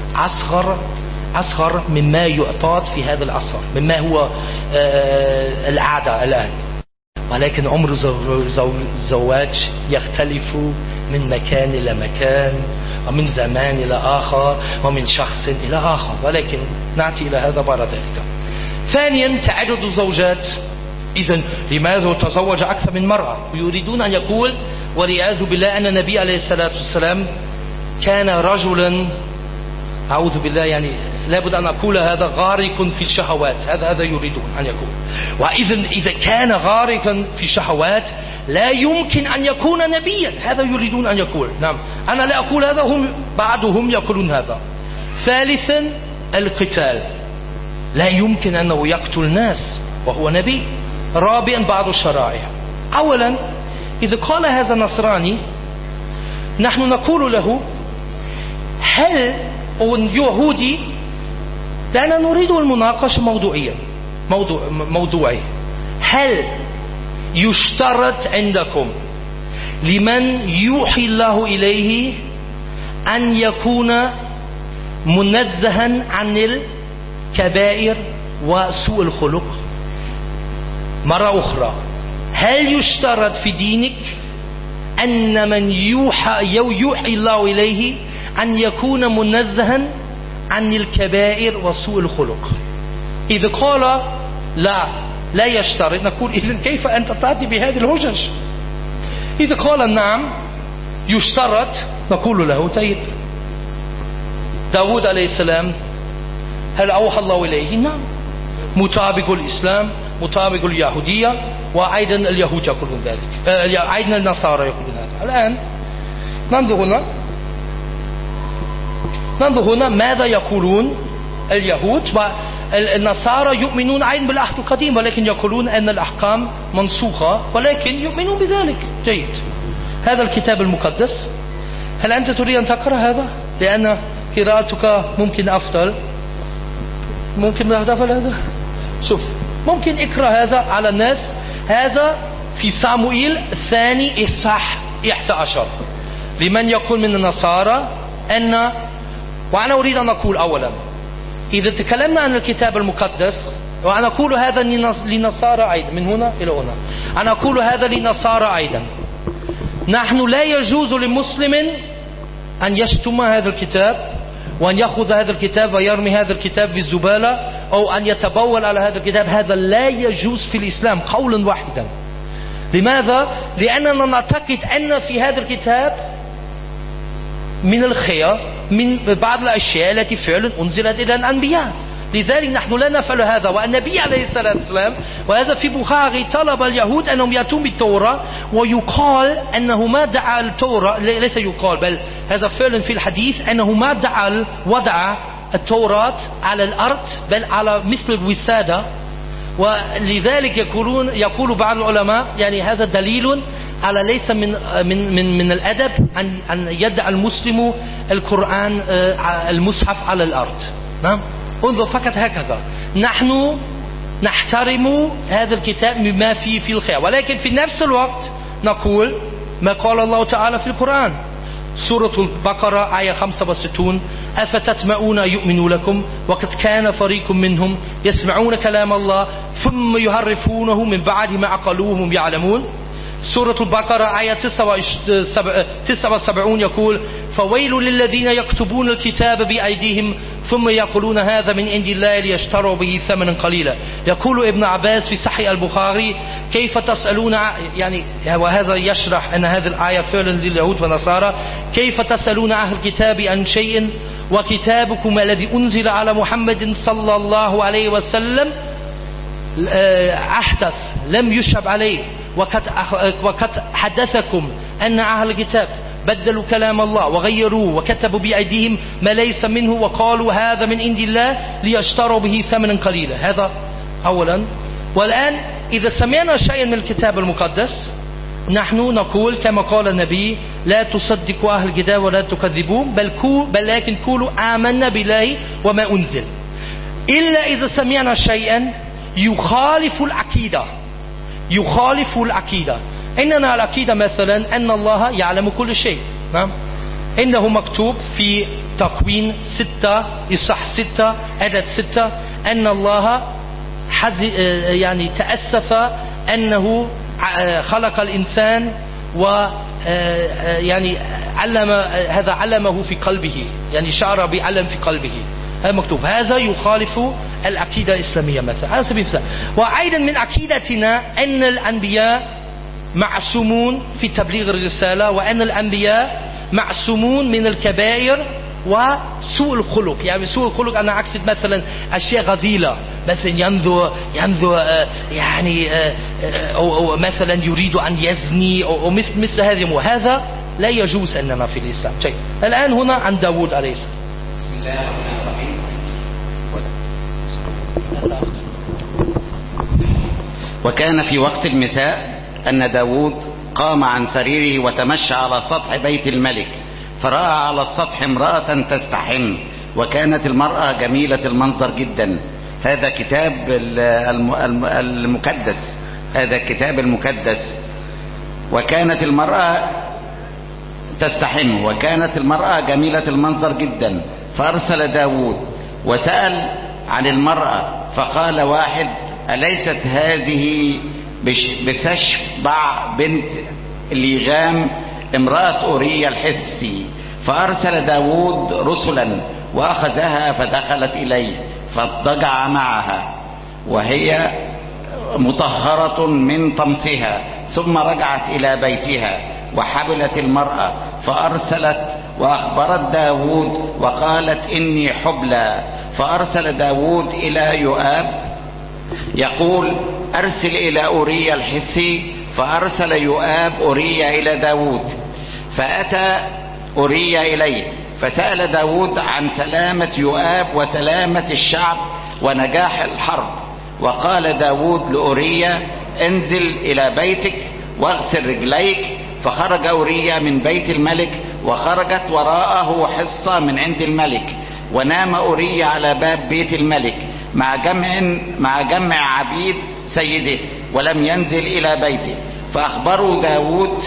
أصغر مما يعتاد في هذا العصر، مما هو العادة الآن. ولكن عمر الزواج يختلف من مكان إلى مكان، ومن زمان إلى آخر، ومن شخص إلى آخر، ولكن نأتي إلى هذا بعد ذلك. ثانيا تعدد الزوجات. إذن لماذا تزوج أكثر من مرة؟ ويريدون أن يقول والعياذ بالله أن النبي عليه الصلاة والسلام كان رجلا، أعوذ بالله، يعني لابد أن أقول هذا غارق في الشهوات، هذا يريدون أن يقول. وإذن إذا كان غارقا في الشهوات لا يمكن أن يكون نبيا، هذا يريدون أن يقول. نعم، أنا لا أقول هذا، هم بعضهم يقولون هذا. ثالثا القتال، لا يمكن أنه يقتل الناس وهو نبي. رابعا بعض الشرائع. أولا إذا قال هذا نصراني نحن نقول له هل، أو يهودي، لأننا نريد المناقشة موضوعي، هل يشترط عندكم لمن يوحي الله إليه أن يكون منزها عن الكبائر وسوء الخلق؟ مرة أخرى، هل يشترط في دينك أن من يوحي الله إليه أن يكون منزها عن الكبائر وسوء الخلق؟ إذا قال لا يشترط، نقول إذن كيف أنت تأتي بهذه الحجج؟ إذا قال نعم يشترط، نقول له طيب داود عليه السلام هل أوحى الله إليه؟ نعم، مطابق الإسلام، مطابق اليهودية، وأيضا اليهود يقولون ذلك، أيضا النصارى يقولون هذا. الآن ننظر هنا ماذا يقولون اليهود. والنصارى يؤمنون أيضا بالعهد القديم، ولكن يقولون أن الأحكام منسوخة، ولكن يؤمنون بذلك. جيد، هذا الكتاب المقدس، هل أنت تريد أن تقرأ هذا؟ لأن قراءتك ممكن أفضل. ممكن هذا، شوف، ممكن اقرأ هذا على الناس. هذا في صموئيل الثاني إصحاح 11. لمن يقول من النصارى أن، وأنا أريد أن أقول أولا إذا تكلمنا عن الكتاب المقدس، وأنا أقول هذا لنصارى أيضا، من هنا إلى هنا أنا أقول هذا لنصارى أيضا، نحن لا يجوز لمسلم أن يشتم هذا الكتاب وأن يأخذ هذا الكتاب ويرمي هذا الكتاب بالزبالة أو أن يتبول على هذا الكتاب، هذا لا يجوز في الإسلام قولا واحدا. لماذا؟ لأننا نعتقد أن في هذا الكتاب من الخير، من بعض الأشياء التي فعلا أنزلت إلى الأنبياء، لذلك نحن لا نفعل هذا. والنبي عليه الصلاة والسلام، وهذا في بخاري، طلب اليهود أنهم يأتون بالتوراة، ويقال أنه ما دعا التوراة، ليس يقال بل هذا فعلا في الحديث، أنه ما دعا وضع التوراة على الأرض بل على مثل الوسادة. ولذلك يقول بعض العلماء يعني هذا دليل على ليس من الأدب أن يدع المسلم القرآن المصحف على الأرض. نعم، انظر فقط هكذا. نحن نحترم هذا الكتاب مما فيه في الخير، ولكن في نفس الوقت نقول ما قال الله تعالى في القرآن، سورة البقرة آية 65: أفتطمعون يؤمنوا لكم وقد كان فريق منهم يسمعون كلام الله ثم يحرفونه من بعد ما عقلوه هم يعلمون. سورة البقرة آية 79 يقول: فويل للذين يكتبون الكتاب بأيديهم ثم يقولون هذا من عند الله ليشتروا به ثمنا قليلا. يقول ابن عباس في صحيح البخاري: كيف تسألون، يعني وهذا يشرح أن هذه الآية فعلا لليهود والنصارى: كيف تسألون أهل الكتاب عن شيء وكتابكم الذي أنزل على محمد صلى الله عليه وسلم أحدث لم يشهب عليه، وقد حدثكم أن أهل الكتاب بدلوا كلام الله وغيروه وكتبوا بأيديهم ما ليس منه وقالوا هذا من عند الله ليشتروا به ثمنا قليلا. هذا أولا. والآن إذا سمعنا شيئا من الكتاب المقدس نحن نقول كما قال النبي: لا تصدقوا أهل الكتاب ولا تكذبون بل لكن قولوا آمنا بالله وما أنزل، إلا إذا سمعنا شيئا يخالف العقيدة. إننا العقيدة مثلا أن الله يعلم كل شيء. نعم، إنه مكتوب في تكوين 6 إصحاح 6 عدد 6 أن الله يعني تأسف أنه خلق الإنسان يعني علمه في قلبه، يعني شعر بعلم في قلبه. هذا مكتوب. هذا يخالف العقيدة الإسلامية مثلا على سبيل المثال. وأيضا من عقيدتنا أن الأنبياء معصومون في تبليغ الرسالة، وأن الأنبياء معصومون من الكبائر وسوء الخلق. يعني سوء الخلق أنا أقصد مثلا أشياء غذيلة، مثلا ينظر يعني أو مثلا يريد أن يزني أو مثل هذه. وهذا لا يجوز أننا في الإسلام. طيب، الآن هنا عن داود عليه السلام. بسم الله الرحمن الرحيم. وكان في وقت المساء أن داود قام عن سريره وتمشى على سطح بيت الملك، فرأى على السطح امرأة تستحم، وكانت المرأة جميلة المنظر جدا. هذا كتاب المقدس، هذا الكتاب المقدس. وكانت المرأة تستحم وكانت المرأة جميلة المنظر جدا، فأرسل داود وسأل عن المرأة، فقال واحد: أليست هذه بتشبع بنت ليغام امرأة أوريا الحثي؟ فأرسل داود رسلا وأخذها فدخلت إليه فاضطجع معها وهي مطهرة من طمثها، ثم رجعت إلى بيتها وحبلت المرأة، فأرسلت وأخبرت داود وقالت: إني حبلى. فأرسل داود إلى يؤاب يقول: أرسل إلى أوريا الحثي. فأرسل يؤاب أوريا إلى داود، فأتى أوريا إليه، فسأل داود عن سلامة يؤاب وسلامة الشعب ونجاح الحرب. وقال داود لأوريا: انزل إلى بيتك واغسل رجليك. فخرج أوريا من بيت الملك، وخرجت وراءه حصة من عند الملك، ونام أوريا على باب بيت الملك مع جمع عبيد سيده، ولم ينزل إلى بيته. فأخبروا داود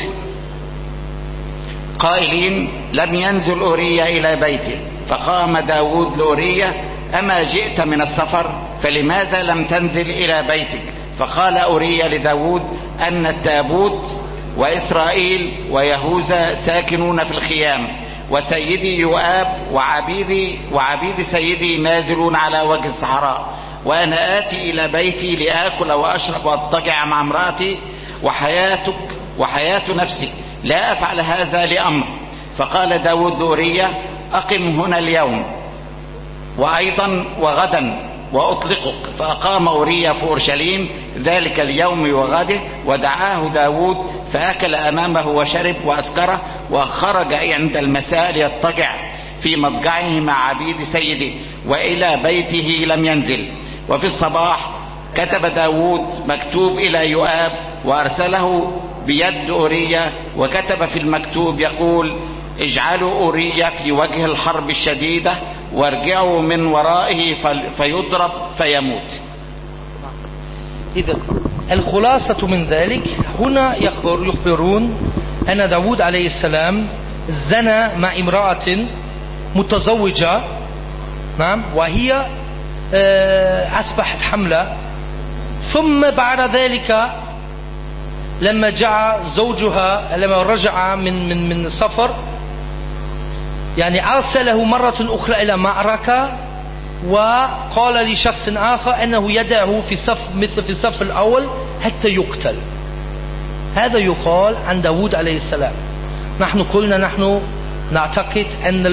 قائلين: لم ينزل أوريا إلى بيته. فقام داود لأوريا: أما جئت من السفر؟ فلماذا لم تنزل إلى بيتك؟ فقال أوريا لداود أن التابوت وإسرائيل ويهوذا ساكنون في الخيام، وسيدي يؤاب وعبيد سيدي نازلون على وجه الصحراء، وأنا آتي إلى بيتي لآكل وأشرب وأضطجع مع امرأتي، وحياة نفسي لا أفعل هذا لأمر. فقال داود لأورية: أقم هنا اليوم وأيضا وغدا وأطلقك. فأقام أورية في أورشليم ذلك اليوم وغده، ودعاه داود فأكل أمامه وشرب وأسكره، وخرج عند المساء ليضطجع في مضجعه مع عبيد سيده، وإلى بيته لم ينزل. وفي الصباح كتب داود مكتوب إلى يؤاب وأرسله بيد أورية، وكتب في المكتوب يقول: اجعلوا أورية في وجه الحرب الشديدة، وارجعوا من ورائه فيضرب فيموت. إذا الخلاصة من ذلك هنا يخبرون أن داود عليه السلام زنى مع امرأة متزوجة، نعم، وهي أصبحت حملة. ثم بعد ذلك لما جاء زوجها، لما رجع من سفر، يعني أرسله مرة أخرى إلى معركة، وقال لشخص آخر أنه يدعه في صف مثل في الصف الأول حتى يقتل. هذا يقال عن داود عليه السلام. نحن قلنا نحن نعتقد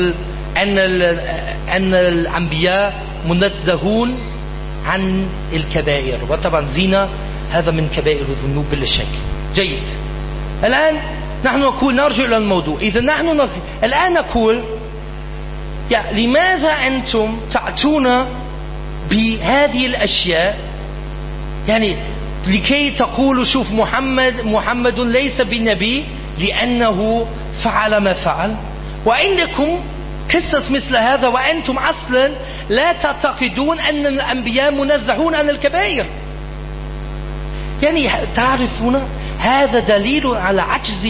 أن الأنبياء منزهون عن الكبائر، وطبعا زنا هذا من كبائر الذنوب بلا شك. جيد. الآن نحن نقول نرجع إلى الموضوع. إذا نحن الآن نقول يعني لماذا أنتم تأتون بهذه الأشياء؟ يعني لكي تقولوا شوف محمد ليس بالنبي لأنه فعل ما فعل، وعندكم قصص مثل هذا، وأنتم أصلا لا تعتقدون أن الأنبياء منزهون عن الكبائر. يعني تعرفون هذا دليل على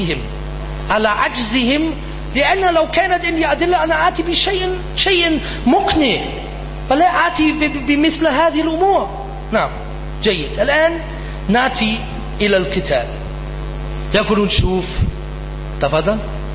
عجزهم، لأن لو كانت عندي أدلة أنا آتي بشيء مقنع، فلا آتي بمثل هذه الأمور. نعم. جيد. الآن نأتي إلى القتال. يقولون شوف، تفضل.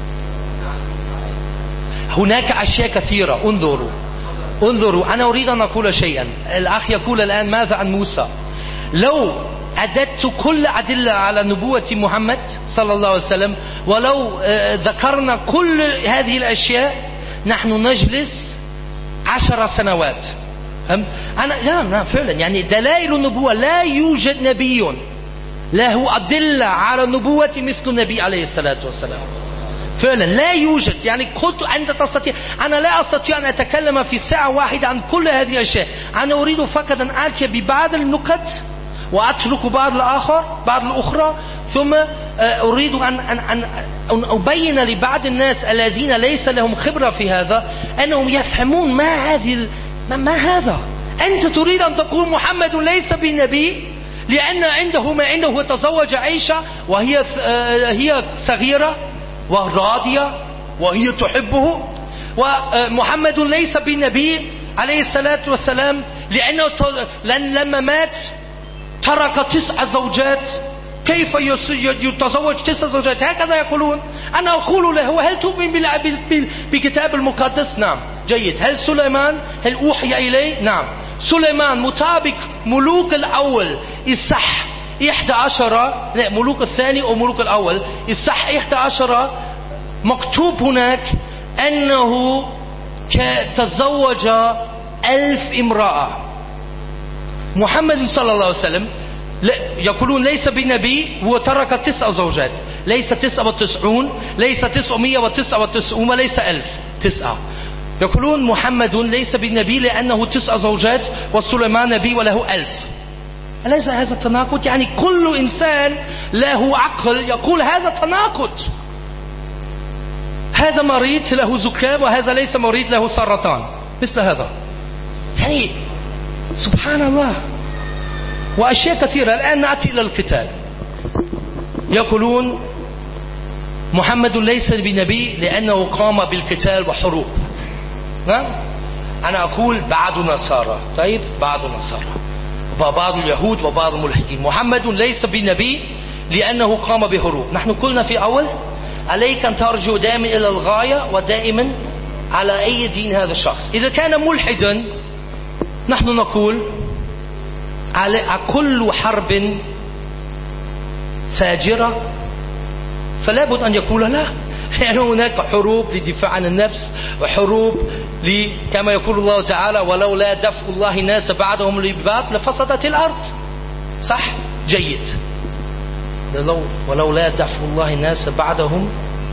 هناك أشياء كثيرة. انظروا أنا أريد أن أقول شيئا. الأخ يقول الآن ماذا عن موسى؟ لو أدت كل أدلة على نبوة محمد صلى الله عليه وسلم، ولو ذكرنا كل هذه الأشياء، نحن نجلس 10 سنوات. لا فعلا، يعني دلائل النبوة لا يوجد نبي له أدلة على النبوة مثل النبي عليه الصلاة والسلام. فعلا لا يوجد. يعني قلت أنت تستطيع، أنا لا أستطيع أن أتكلم في ساعة واحدة عن كل هذه الأشياء. أنا أريد فقط أن آتي ببعض النكت وأترك بعض الأخرى، ثم أريد أن أبين لبعض الناس الذين ليس لهم خبرة في هذا أنهم يفهمون ما هذا. أنت تريد أن تقول محمد ليس بنبي لأن عنده ما عنده، تزوج عائشة وهي صغيرة وراضية وهي تحبه، ومحمد ليس بالنبي عليه الصلاة والسلام لأنه لما مات ترك 9 زوجات. كيف يتزوج 9 زوجات؟ هكذا يقولون. أنا أقول له هل تؤمن بكتاب المقدس؟ نعم. جيد. هل سليمان هل أوحي إليه؟ نعم. سليمان مطابق ملوك الأول الصح 11، لا ملوك الثاني أو ملوك الأول الصح 11، مكتوب هناك أنه تزوج 1000 امرأة. محمد صلى الله عليه وسلم يقولون ليس بنبي، هو ترك 9 زوجات، ليس 99، ليس 999، وليس 1000، 9. يقولون محمد ليس بالنبي لأنه 9 زوجات، وسليمان نبي وله 1000. أليس هذا التناقض؟ يعني كل إنسان له عقل يقول هذا تناقض. هذا مريض له زكام، وهذا ليس مريض له سرطان، مثل هذا. يعني سبحان الله. وأشياء كثيرة. الآن نأتي إلى القتال. يقولون محمد ليس بنبي لأنه قام بالقتال وحروب. نعم. أنا أقول بعض النصارى، طيب بعض النصارى وبعض اليهود وبعض الملحدين، محمد ليس بنبي لأنه قام بحروب. نحن قلنا في أول عليك أن ترجو دائما إلى الغاية ودائما على أي دين هذا الشخص. إذا كان ملحدا نحن نقول على كل حرب فاجرة فلا بد أن يقول لا، يعني هناك حروب لدفاع عن النفس وحروب كما يقول الله تعالى ولولا دفع الله الناس بعضهم ببعض لفسدت الأرض. صح؟ جيد. ولولا دفع الله الناس بعضهم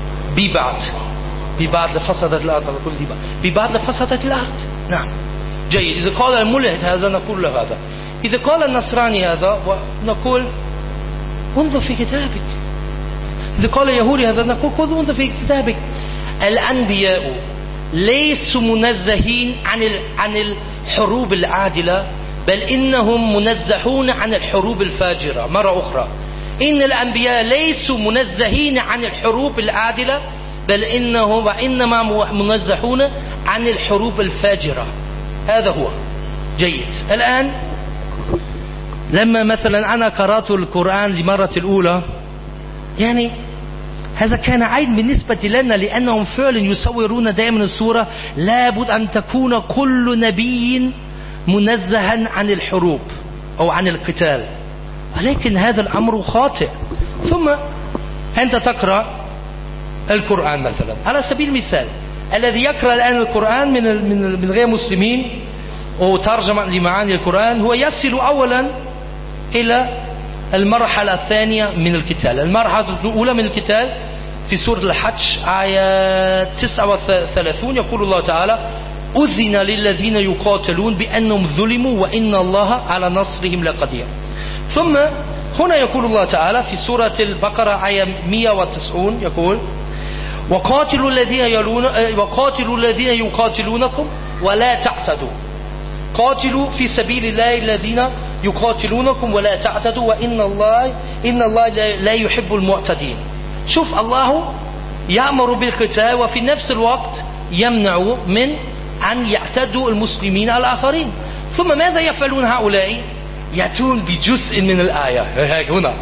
ببعض لفسدت الأرض، ببعض لفسدت الأرض. نعم جيد. إذا قال الملحد هذا نقول له هذا. إذا قال النصراني هذا نقول انظر في كتابك. إذا قال يهودي هذا نقول انظر في كتابك. الأنبياء ليسوا منزهين عن الحروب العادلة، بل إنهم منزهون عن الحروب الفاجرة. مرة أخرى، إن الأنبياء ليسوا منزهين عن الحروب العادلة، بل وإنما منزهون عن الحروب الفاجرة. هذا هو. جيد. الآن لما مثلا أنا قرأت القرآن لمرة الأولى، يعني هذا كان عيب بالنسبة لنا، لأنهم فعلا يصورون دائما الصورة لابد أن تكون كل نبي منزها عن الحروب أو عن القتال، ولكن هذا الأمر خاطئ. ثم أنت تقرأ القرآن مثلا على سبيل المثال، الذي يقرأ الآن القرآن من غير مسلمين وترجمة لمعاني القرآن هو يصل أولا إلى المرحلة الثانية من القتال. المرحلة الأولى من القتال في سورة الحج آية 39 يقول الله تعالى أذن للذين يقاتلون بأنهم ظلموا وإن الله على نصرهم لقدير. ثم هنا يقول الله تعالى في سورة البقرة آية 190 يقول وقاتلوا الذين يقاتلونكم ولا تعتدوا. قاتلوا في سبيل الله الذين يقاتلونكم ولا تعتدوا وإن الله لا يحب المعتدين. شوف، الله يأمر بالقتال وفي نفس الوقت يمنع من أن يعتدوا المسلمين على الآخرين. ثم ماذا يفعلون هؤلاء؟ يأتون بجزء من الآية هنا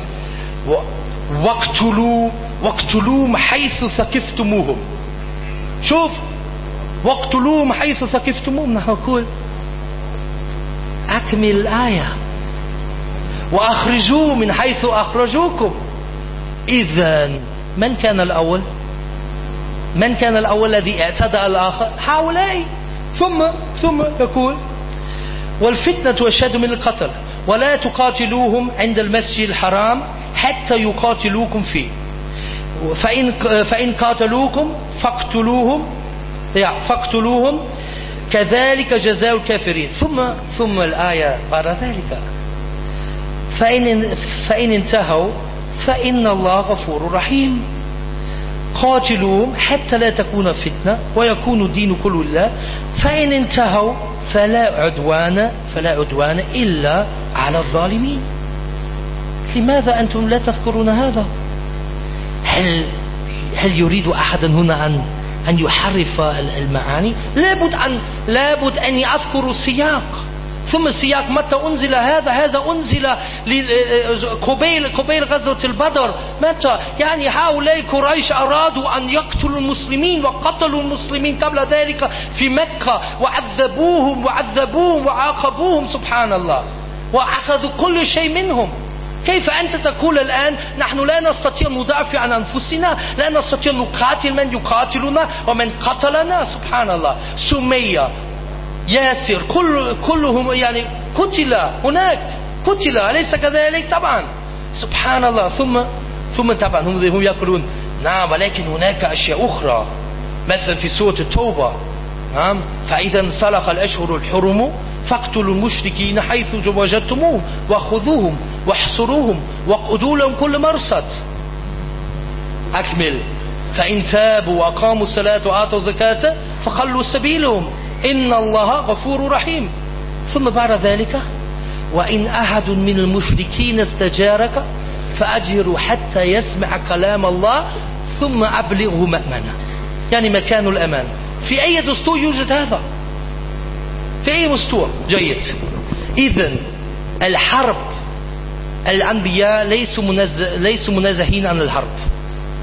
واقتلوهم حيث ثقفتموهم. شوف، واقتلوهم حيث ثقفتموهم. نقول أكمل الآية وأخرجوه من حيث أخرجوكم. إذن من كان الأول؟ من كان الأول الذي اعتدى الآخر؟ هؤلاء. ثم يقول والفتنة أشد من القتل ولا تقاتلوهم عند المسجد الحرام حتى يقاتلوكم فيه فإن قاتلوكم فاقتلوهم كذلك جزاء الكافرين. ثم الآية بعد ذلك فإن انتهوا فإن الله غفور رحيم. قاتلوهم حتى لا تكون فتنة ويكون الدين كله لله فإن انتهوا فلا عدوان إلا على الظالمين. لماذا أنتم لا تذكرون هذا؟ هل يريد أحد هنا أن يحرف المعاني؟ لابد أن يذكر السياق. ثم السياق متى أنزل هذا أنزل قبيل غزوة البدر. متى؟ يعني هؤلاء قريش أرادوا أن يقتلوا المسلمين وقتلوا المسلمين قبل ذلك في مكة وعذبوهم وعاقبوهم سبحان الله وأخذوا كل شيء منهم. كيف أنت تقول الآن نحن لا نستطيع أن ندافع عن أنفسنا، لا نستطيع أن نقاتل من يقاتلنا ومن قتلنا؟ سبحان الله. سمية، ياسر، كلهم يعني قتل هناك، أليس كذلك؟ طبعا سبحان الله. ثم طبعا هم يقولون نعم ولكن هناك أشياء أخرى، مثلا في سورة التوبة نعم فإذا انسلخ الأشهر الحرم فاقتلوا المشركين حيث وجدتموهم وخذوهم واحصروهم واقعدوا لهم كل مرصد. أكمل. فإن تابوا وأقاموا الصلاة وآتوا الزكاة فخلوا سبيلهم إن الله غفور رحيم. ثم بعد ذلك وإن أحد من المشركين استجارك فأجره حتى يسمع كلام الله ثم أبلغه مأمنة، يعني مكان الأمان. في أي دستور يوجد هذا؟ في أي دستور؟ جيد. إذن الحرب الأنبياء ليسوا منزهين عن الحرب،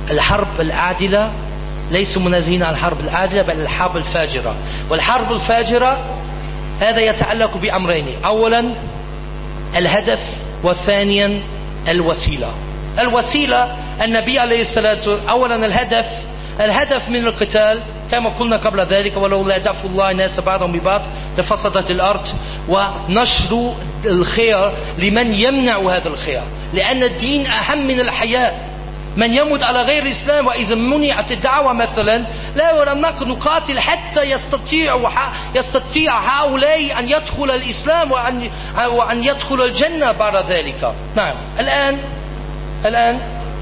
الحرب العادلة ليسوا منازعين عن الحرب العادلة، بل الحرب الفاجرة. والحرب الفاجرة هذا يتعلق بأمرين: أولا الهدف، وثانيا الوسيلة. الوسيلة النبي عليه الصلاة والسلام. أولا الهدف من القتال كما قلنا قبل ذلك: ولولا دفع الله الناس بعضهم ببعض لفسدت الأرض، ونشر الخير لمن يمنع هذا الخير، لأن الدين أهم من الحياة. من يموت على غير الإسلام، وإذا منعت الدعوة مثلا لا ولم نكن نقاتل حتى يستطيع هؤلاء أن يدخل الإسلام وأن يدخل الجنة بعد ذلك. نعم. الآن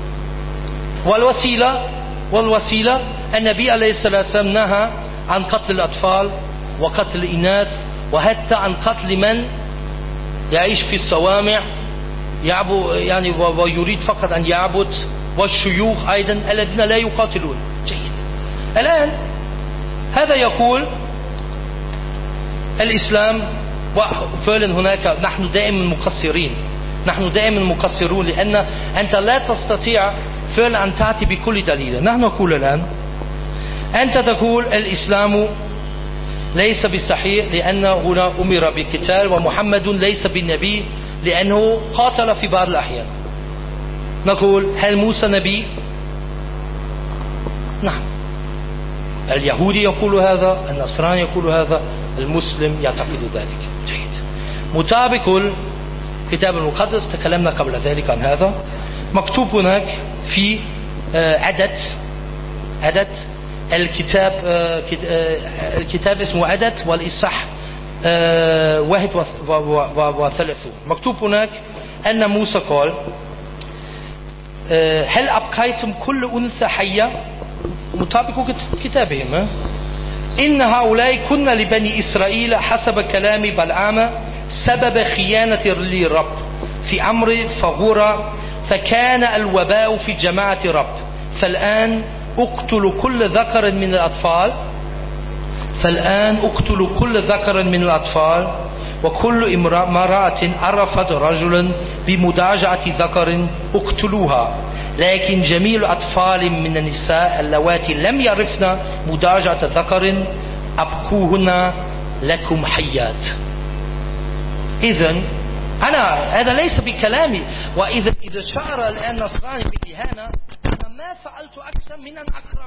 والوسيلة النبي عليه الصلاة والسلام نهى عن قتل الأطفال وقتل الإناث، وحتى عن قتل من يعيش في الصوامع يعني ويريد فقط أن يعبد، والشيوخ أيضا الذين لا يقاتلون. جيد. الآن هذا يقول الإسلام، وفعلا هناك نحن دائما مقصرون، لأن أنت لا تستطيع فعلا أن تأتي بكل دليل. نحن نقول الآن أنت تقول الإسلام ليس بالصحيح لأنه هنا أمر بقتال، ومحمد ليس بالنبي لأنه قاتل في بعض الأحيان. نقول هل موسى نبي؟ نعم. اليهودي يقول هذا، النصراني يقول هذا، المسلم يعتقد ذلك. جيد. مطابق الكتاب المقدس تكلمنا قبل ذلك عن هذا. مكتوب هناك في عدد الكتاب اسمه عدد والإصحاح 31. مكتوب هناك أن موسى قال: هل أبقيتم كل أنثى حية؟ مطابق كتابهم: إن هؤلاء كنا لبني إسرائيل حسب كلام بلعام سبب خيانة للرب في أمر فغورة، فكان الوباء في جماعة رب. فالآن اقتلوا كل ذكر من الأطفال وكل امرأة عرفت رجلا بمداجعة ذكر اقتلوها، لكن جميع الأطفال من النساء اللواتي لم يعرفن مداجعة ذكر أبقوهن لكم حيات. إذن هذا ليس بكلامي. وإذا شعر الآن نصراني بالإهانة، أنا ما فعلت أكثر من أن أقرأ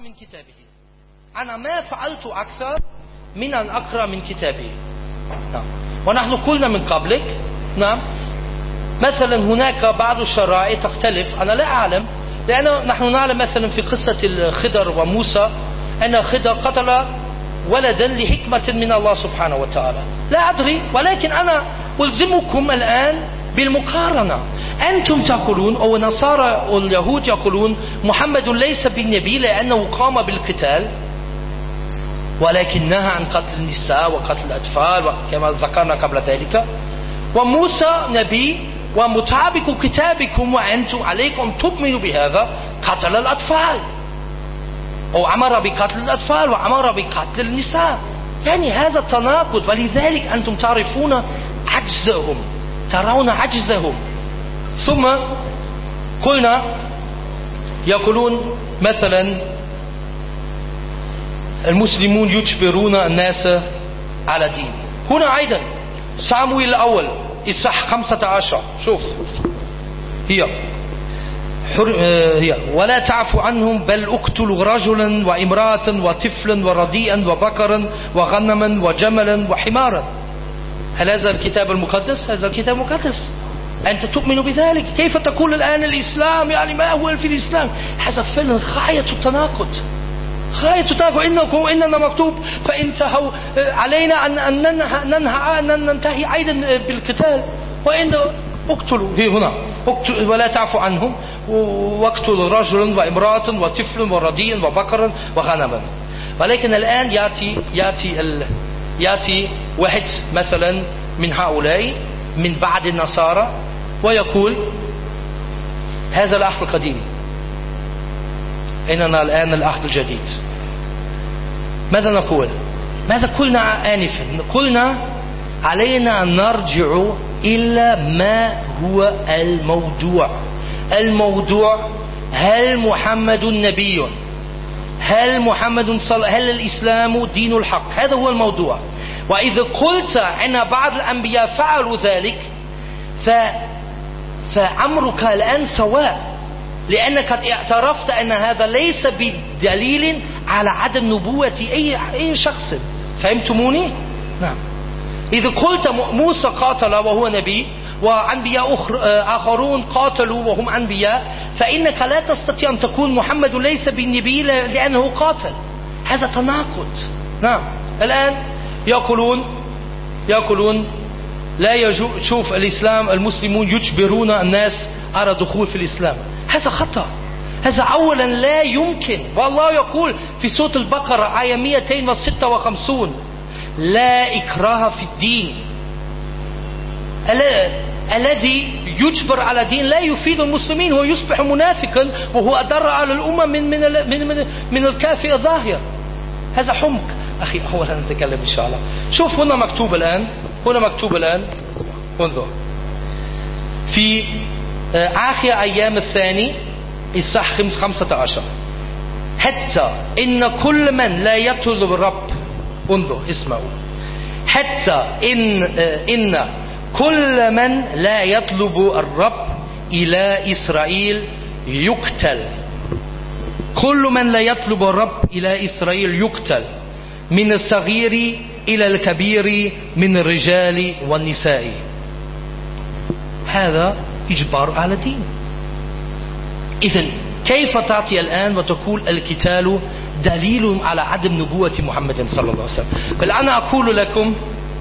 من كتابه. نعم. ونحن قلنا من قبلك، نعم، مثلا هناك بعض الشرائع تختلف، أنا لا أعلم، لأن نحن نعلم مثلا في قصة الخضر وموسى أن الخضر قتل ولدا لحكمة من الله سبحانه وتعالى. لا أدري، ولكن أنا ألزمكم الآن بالمقارنة. أنتم تقولون، أو نصارى واليهود يقولون محمد ليس بالنبي لأنه قام بالقتال، ولكن نهى عن قتل النساء وقتل الأطفال كما ذكرنا قبل ذلك. وموسى نبي، ومطابق كتابكم وأنتم عليكم تؤمنوا بهذا قتل الأطفال، أو أمر بقتل الأطفال وأمر بقتل النساء. يعني هذا تناقض، ولذلك أنتم تعرفون عجزهم، ترون عجزهم. ثم قلنا يقولون مثلا المسلمون يجبرون الناس على دين. هنا أيضا صموئيل الأول إصحاح 15. شوف هي ولا تعفوا عنهم بل اقتلوا رجلا وامرأة وطفلا ورضيئا وبكرا وغنما وجملا وحمارا. هل هذا الكتاب المقدس؟ هذا الكتاب المقدس. أنت تؤمن بذلك؟ كيف تقول الآن الإسلام؟ يعني ما هو في الإسلام؟ هذا فعلا غاية التناقض، غاية التناقض. إننا مكتوب فانتهوا علينا أن ننتهي أيضا بالقتال، وإن اقتلوا هي هنا ولا تعفوا عنهم واقتلوا رجلا وامرأة وطفلا ورضيئا وبكرا وغنما. ولكن الآن يأتي واحد مثلا من هؤلاء من بعد النصارى ويقول هذا العهد القديم، إننا الآن العهد الجديد. ماذا نقول؟ ماذا قلنا آنفا؟ قلنا علينا أن نرجع إلى ما هو الموضوع هل محمد نبي؟ هل الإسلام دين الحق؟ هذا هو الموضوع. وإذا قلت أن بعض الأنبياء فعلوا ذلك فأمرك الآن سواء، لأنك اعترفت أن هذا ليس بدليل على عدم نبوة أي شخص. فهمتموني؟ نعم. إذا قلت موسى قاتل وهو نبي وأنبياء آخرون قاتلوا وهم أنبياء، فإنك لا تستطيع أن تقول محمد ليس بالنبي لأنه قاتل. هذا تناقض. نعم. الآن يقولون لا شوف الإسلام، المسلمون يجبرون الناس على دخول في الإسلام. هذا خطأ. هذا أولا لا يمكن. والله يقول في سورة البقرة آية 256: لا إكراه في الدين. الذي يجبر على دين لا يفيد المسلمين، هو يصبح منافقا وهو أضر على الأمة من الكافر الظاهر. هذا حمق. أخي أولا نتكلم إن شاء الله. شوف هنا مكتوب الآن انظر في آخر أيام الثاني الصح 15: حتى إن كل من لا يطلب الرب، انظر اسمعوا، حتى إن كل من لا يطلب الرب إلى إسرائيل يقتل. كل من لا يطلب الرب إلى إسرائيل يقتل، من الصغير إلى الكبير، من الرجال والنساء. هذا إجبار على دين. إذن كيف تعطي الآن وتقول القتال دليل على عدم نبوة محمد صلى الله عليه وسلم؟ بل أنا أقول لكم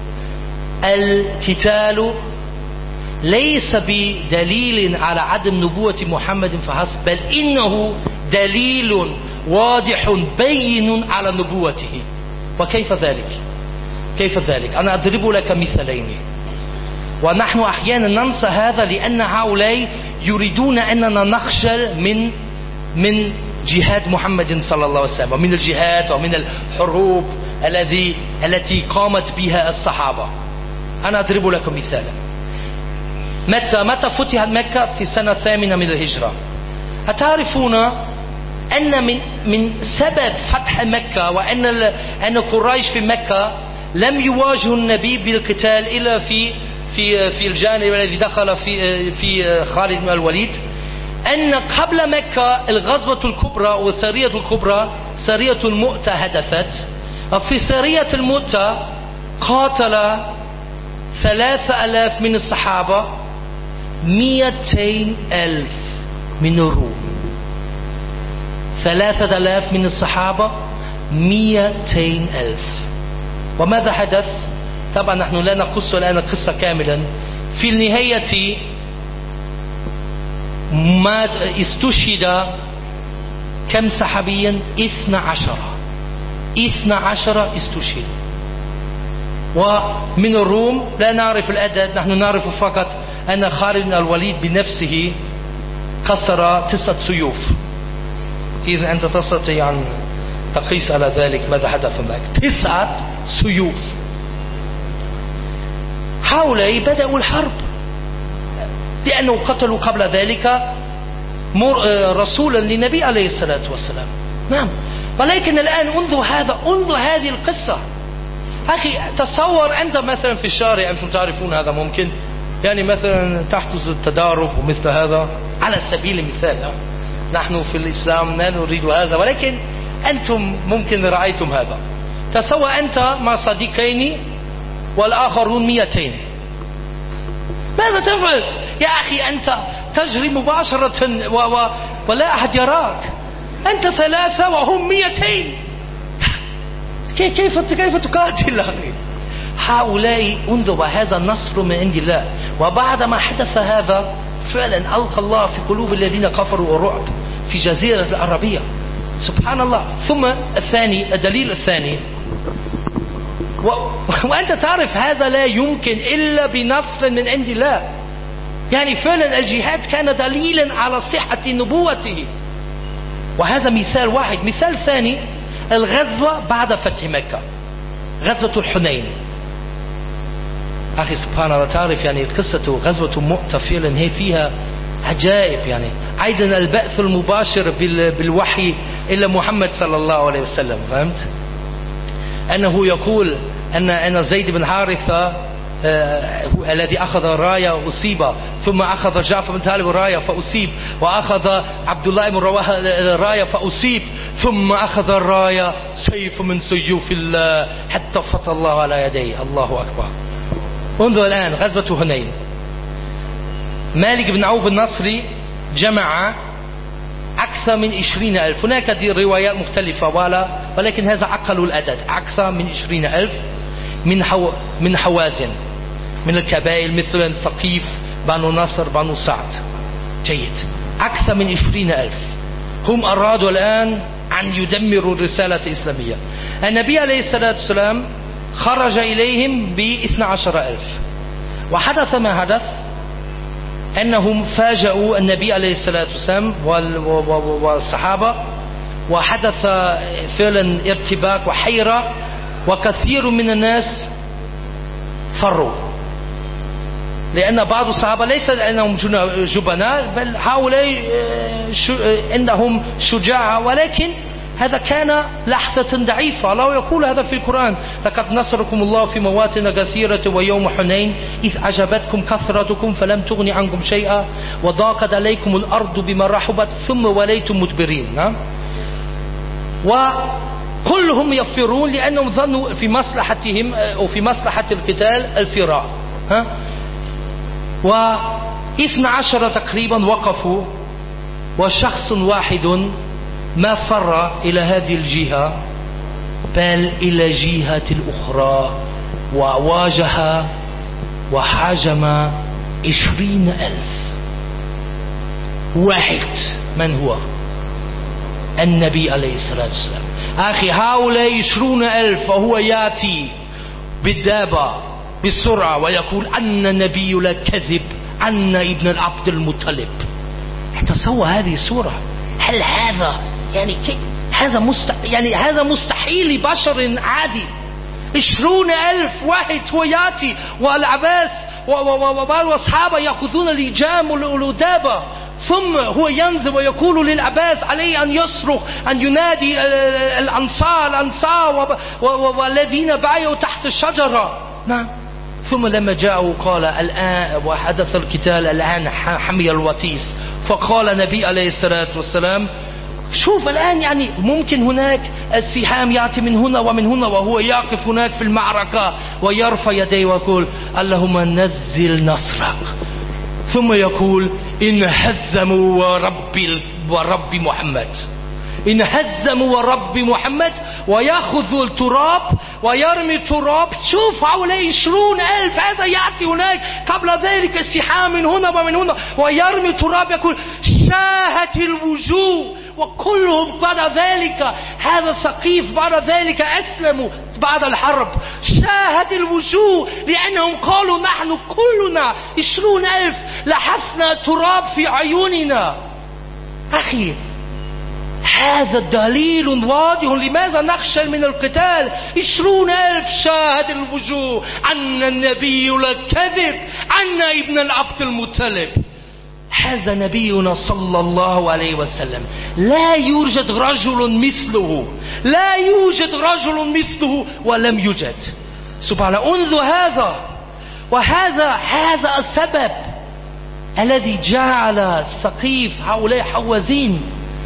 القتال ليس بدليل على عدم نبوة محمد فحسب، بل إنه دليل واضح بين على نبوته. وكيف ذلك؟ كيف ذلك؟ أنا أضرب لك مثالين، ونحن أحيانا ننسى هذا لأن هؤلاء يريدون أننا نخجل من جهاد محمد صلى الله عليه وسلم، ومن الجهاد ومن الحروب التي قامت بها الصحابة. أنا أضرب لكم مثالا. متى فتحت مكة؟ في السنة 8 من الهجرة. أتعرفون أن من سبب فتح مكة وأن قريش في مكة لم يواجهوا النبي بالقتال إلا في الجانب الذي دخل في خالد بن الوليد، أن قبل مكة الغزوة الكبرى والسرية الكبرى سرية المؤتة حدثت. وفي سرية المؤتة قاتل 3000 من الصحابة 200,000 من الروم. 3000 من الصحابة 200,000. وماذا حدث؟ طبعا نحن لا نقص الآن قصة كاملا. في النهاية ما استشهد كم صحابيا؟ 12 استشهد. ومن الروم لا نعرف العدد، نحن نعرف فقط أن خالد بن الوليد بنفسه كسر 9 سيوف. إذا أنت تستطيع أن تقيس على ذلك ماذا حدث معك. 9 سيوف. هؤلاء بدأوا الحرب لأنه قتلوا قبل ذلك رسولا للنبي عليه الصلاة والسلام. نعم. ولكن الآن انظر هذه القصة. أخي تصور أنت مثلا في الشارع، أنتم تعرفون هذا ممكن، يعني مثلا تحدث التدارك ومثل هذا على سبيل المثال. نحن في الإسلام لا نريد هذا، ولكن أنتم ممكن رأيتم هذا. تصور أنت مع صديقين والآخرون 200. ماذا تفعل؟ يا أخي أنت تجري مباشرة ولا أحد يراك. أنت 3 وهم 200. كيف تقاتل أخي؟ هؤلاء انظر، هذا النصر من عند الله. وبعد ما حدث هذا فعلا ألقى الله في قلوب الذين كفروا الرعب في جزيرة العربية. سبحان الله. ثم الدليل الثاني، وأنت تعرف هذا لا يمكن إلا بنصر من عند الله. يعني فعلا الجهاد كان دليلا على صحة نبوته. وهذا مثال واحد. مثال ثاني، الغزوة بعد فتح مكة، غزوة الحنين. أخي سبحان الله، تعرف يعني قصة غزوة مؤتة فعلا هي فيها عجائب يعني. أيضا البعث المباشر بالوحي إلى محمد صلى الله عليه وسلم. فهمت؟ أنه يقول أن زيد بن حارثة الذي أخذ الراية أصيب، ثم أخذ جعفر بن طالب الراية فأصيب، وأخذ عبد الله بن رواحة الراية فأصيب، ثم أخذ الراية سيف من سيوف الله حتى فتح الله على يديه. الله أكبر. انظر الآن غزوة هنين. مالك بن عوف النصري جمع أكثر من 20,000. هناك دي روايات مختلفة ولكن هذا أقل العدد، أكثر من 20,000 من حوازن، من الكبائل مثل ثقيف، بنو نصر، بنو سعد. جيد. أكثر من 20,000 هم أرادوا الآن أن يدمروا الرسالة الإسلامية. النبي عليه الصلاة والسلام خرج إليهم ب12,000. وحدث ما حدث، أنهم فاجأوا النبي عليه الصلاة والسلام والصحابة، وحدث فعلا ارتباك وحيرة، وكثير من الناس فروا، لأن بعض الصحابة ليس لأنهم جبناء، بل هؤلاء عندهم شجاعة، ولكن هذا كان لحظة ضعيفة. الله يقول هذا في القرآن: لقد نصركم الله في مواطن كثيرة ويوم حنين إذ أعجبتكم كثرتكم فلم تغن عنكم شيئا وضاقت عليكم الأرض بما رحبت ثم وليتم مدبرين. وكلهم يفرون لأنهم ظنوا في مصلحتهم وفي مصلحة القتال الفرار. 12 تقريبا وقفوا، وشخص واحد ما فر إلى هذه الجهة بل إلى جهة الأخرى، وواجه وحاجم 20,000 واحد. من هو؟ النبي عليه الصلاة والسلام. أخي، هؤلاء 20,000 وهو يأتي بالدابة بسرعة ويقول: أن النبي لا كذب، أن ابن العبد المطلب. تصور هذه السورة. هل هذا هذا مستحيل لبشر عادي؟ 20,000 واحد هو يأتي، والعباس واصحابه يأخذون اللجام والدابة، ثم هو ينزل ويقول للعباس عليه أن يصرخ، أن ينادي الأنصار والذين بايعوا تحت الشجرة. نعم. ثم لما جاءوا قال: الآن وحدث القتال، الآن حمي الوتيس. فقال النبي عليه الصلاة والسلام: شوف الآن ممكن هناك السهام يأتي من هنا ومن هنا، وهو يقف هناك في المعركة ويرفع يديه ويقول: اللهم نزل نصرك. ثم يقول: إن هزموا ورب محمد، إن هزموا ورب محمد، ويأخذ التراب ويرمي التراب. شوف هؤلاء 20,000، هذا يأتي هناك قبل ذلك السحام من هنا ومن هنا، ويرمي التراب يقول: شاهت الوجوه. وكلهم بعد ذلك، هذا ثقيف بعد ذلك أسلموا بعد الحرب. شاهت الوجوه، لأنهم قالوا: نحن كلنا 20,000 لحسنا تراب في عيوننا. أخي، هذا دليل واضح لماذا نخشى من القتال. 20,000 شاهد الوجوه أن النبي لا كذب، أن ابن العبد المطلب. هذا نبينا صلى الله عليه وسلم. لا يوجد رجل مثله، لا يوجد رجل مثله ولم يوجد. سبحان الله. انظر هذا، وهذا السبب الذي جعل ثقيف هؤلاء حوازين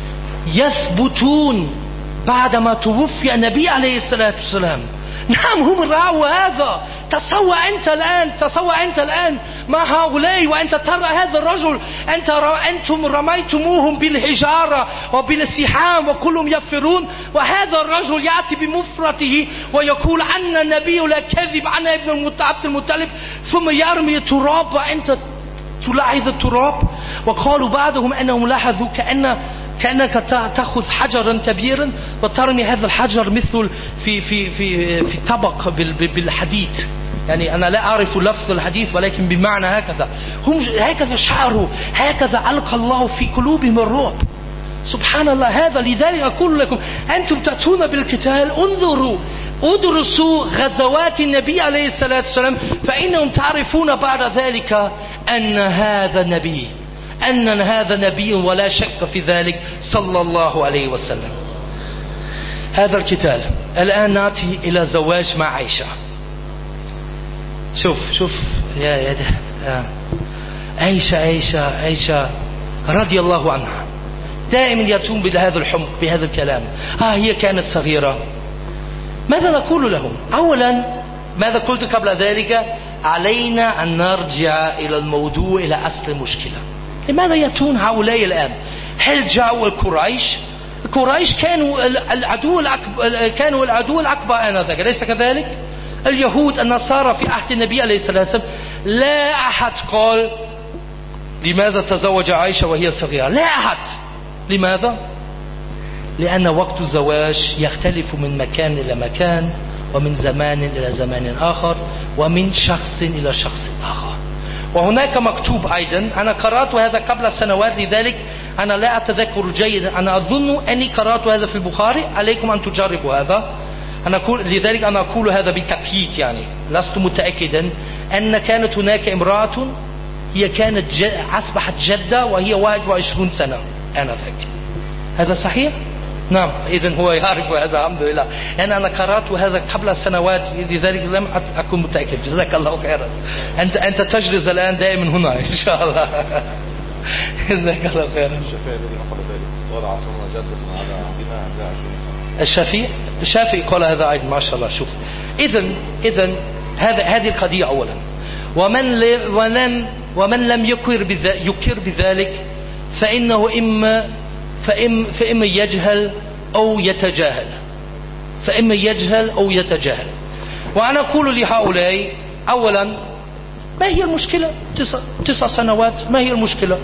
يثبتون بعدما توفي النبي عليه الصلاة والسلام. نعم، هم رأوا هذا. تصور أنت الآن مع هؤلاء، وأنت ترى هذا الرجل، أنتم رميتموهم بالحجارة وبالسحام وكلهم يفرون، وهذا الرجل يأتي بمفرته ويقول: أن النبي لا كذب، أنا ابن عبد المطلب، ثم يرمي التراب وأنت تلاحظ التراب. وقالوا بعضهم أنهم لاحظوا كأنك تأخذ حجرا كبيرا وترمي هذا الحجر مثل في طبق بالحديد. أنا لا أعرف لفظ الحديث، ولكن بمعنى هكذا. هم هكذا شعروا، هكذا ألقى الله في قلوبهم الرعب. سبحان الله. هذا لذلك أقول لكم: أنتم تأتون بالقتال، انظروا ادرسوا غزوات النبي عليه الصلاة والسلام، فإنهم تعرفون بعد ذلك أن هذا النبي، أن هذا نبي ولا شك في ذلك صلى الله عليه وسلم. هذا القتال. الآن نأتي إلى زواج مع عائشة. شوف يا عائشة رضي الله عنها دائما يتوم بهذا الحمق بهذا الكلام. هي كانت صغيرة. ماذا نقول لهم؟ أولا ماذا قلت قبل ذلك؟ علينا أن نرجع إلى الموضوع، إلى أصل المشكلة. لماذا يتون هؤلاء الآن؟ هل جاءوا القريش كانوا العدو الأكبر آنذاك، أليس كذلك؟ اليهود النصارى في عهد النبي عليه الصلاة والسلام لا أحد قال لماذا تزوج عائشة وهي صغيرة، لا أحد. لماذا؟ لأن وقت الزواج يختلف من مكان إلى مكان، ومن زمان إلى زمان آخر، ومن شخص إلى شخص آخر. وهناك مكتوب أيضا، أنا قرأت هذا قبل سنوات، لذلك أنا لا أتذكر جيدا، أنا أظن أني قرأت هذا في البخاري، عليكم أن تجربوا هذا. لذلك أنا أقول هذا بالتأكيد، يعني لست متأكدا، أن كانت هناك امرأة هي كانت أصبحت جدة وهي 21 سنة آنذاك. هذا صحيح؟ نعم. إذن هو يعرف هذا، الحمد لله. أنا قرأت هذا قبل سنوات، لذلك لم أكن متأكد. جزاك الله خيرا. أنت تجلس الآن دائما هنا إن شاء الله. جزاك الله خيرا. الشافعي قال هذا أيضا، ما شاء الله. شوف، إذن هذه القضية أولا. ومن لم يكر بذلك فإنه فإما يجهل أو يتجاهل. وأنا أقول لهؤلاء أولا، ما هي المشكلة؟ 9 سنوات، ما هي المشكلة؟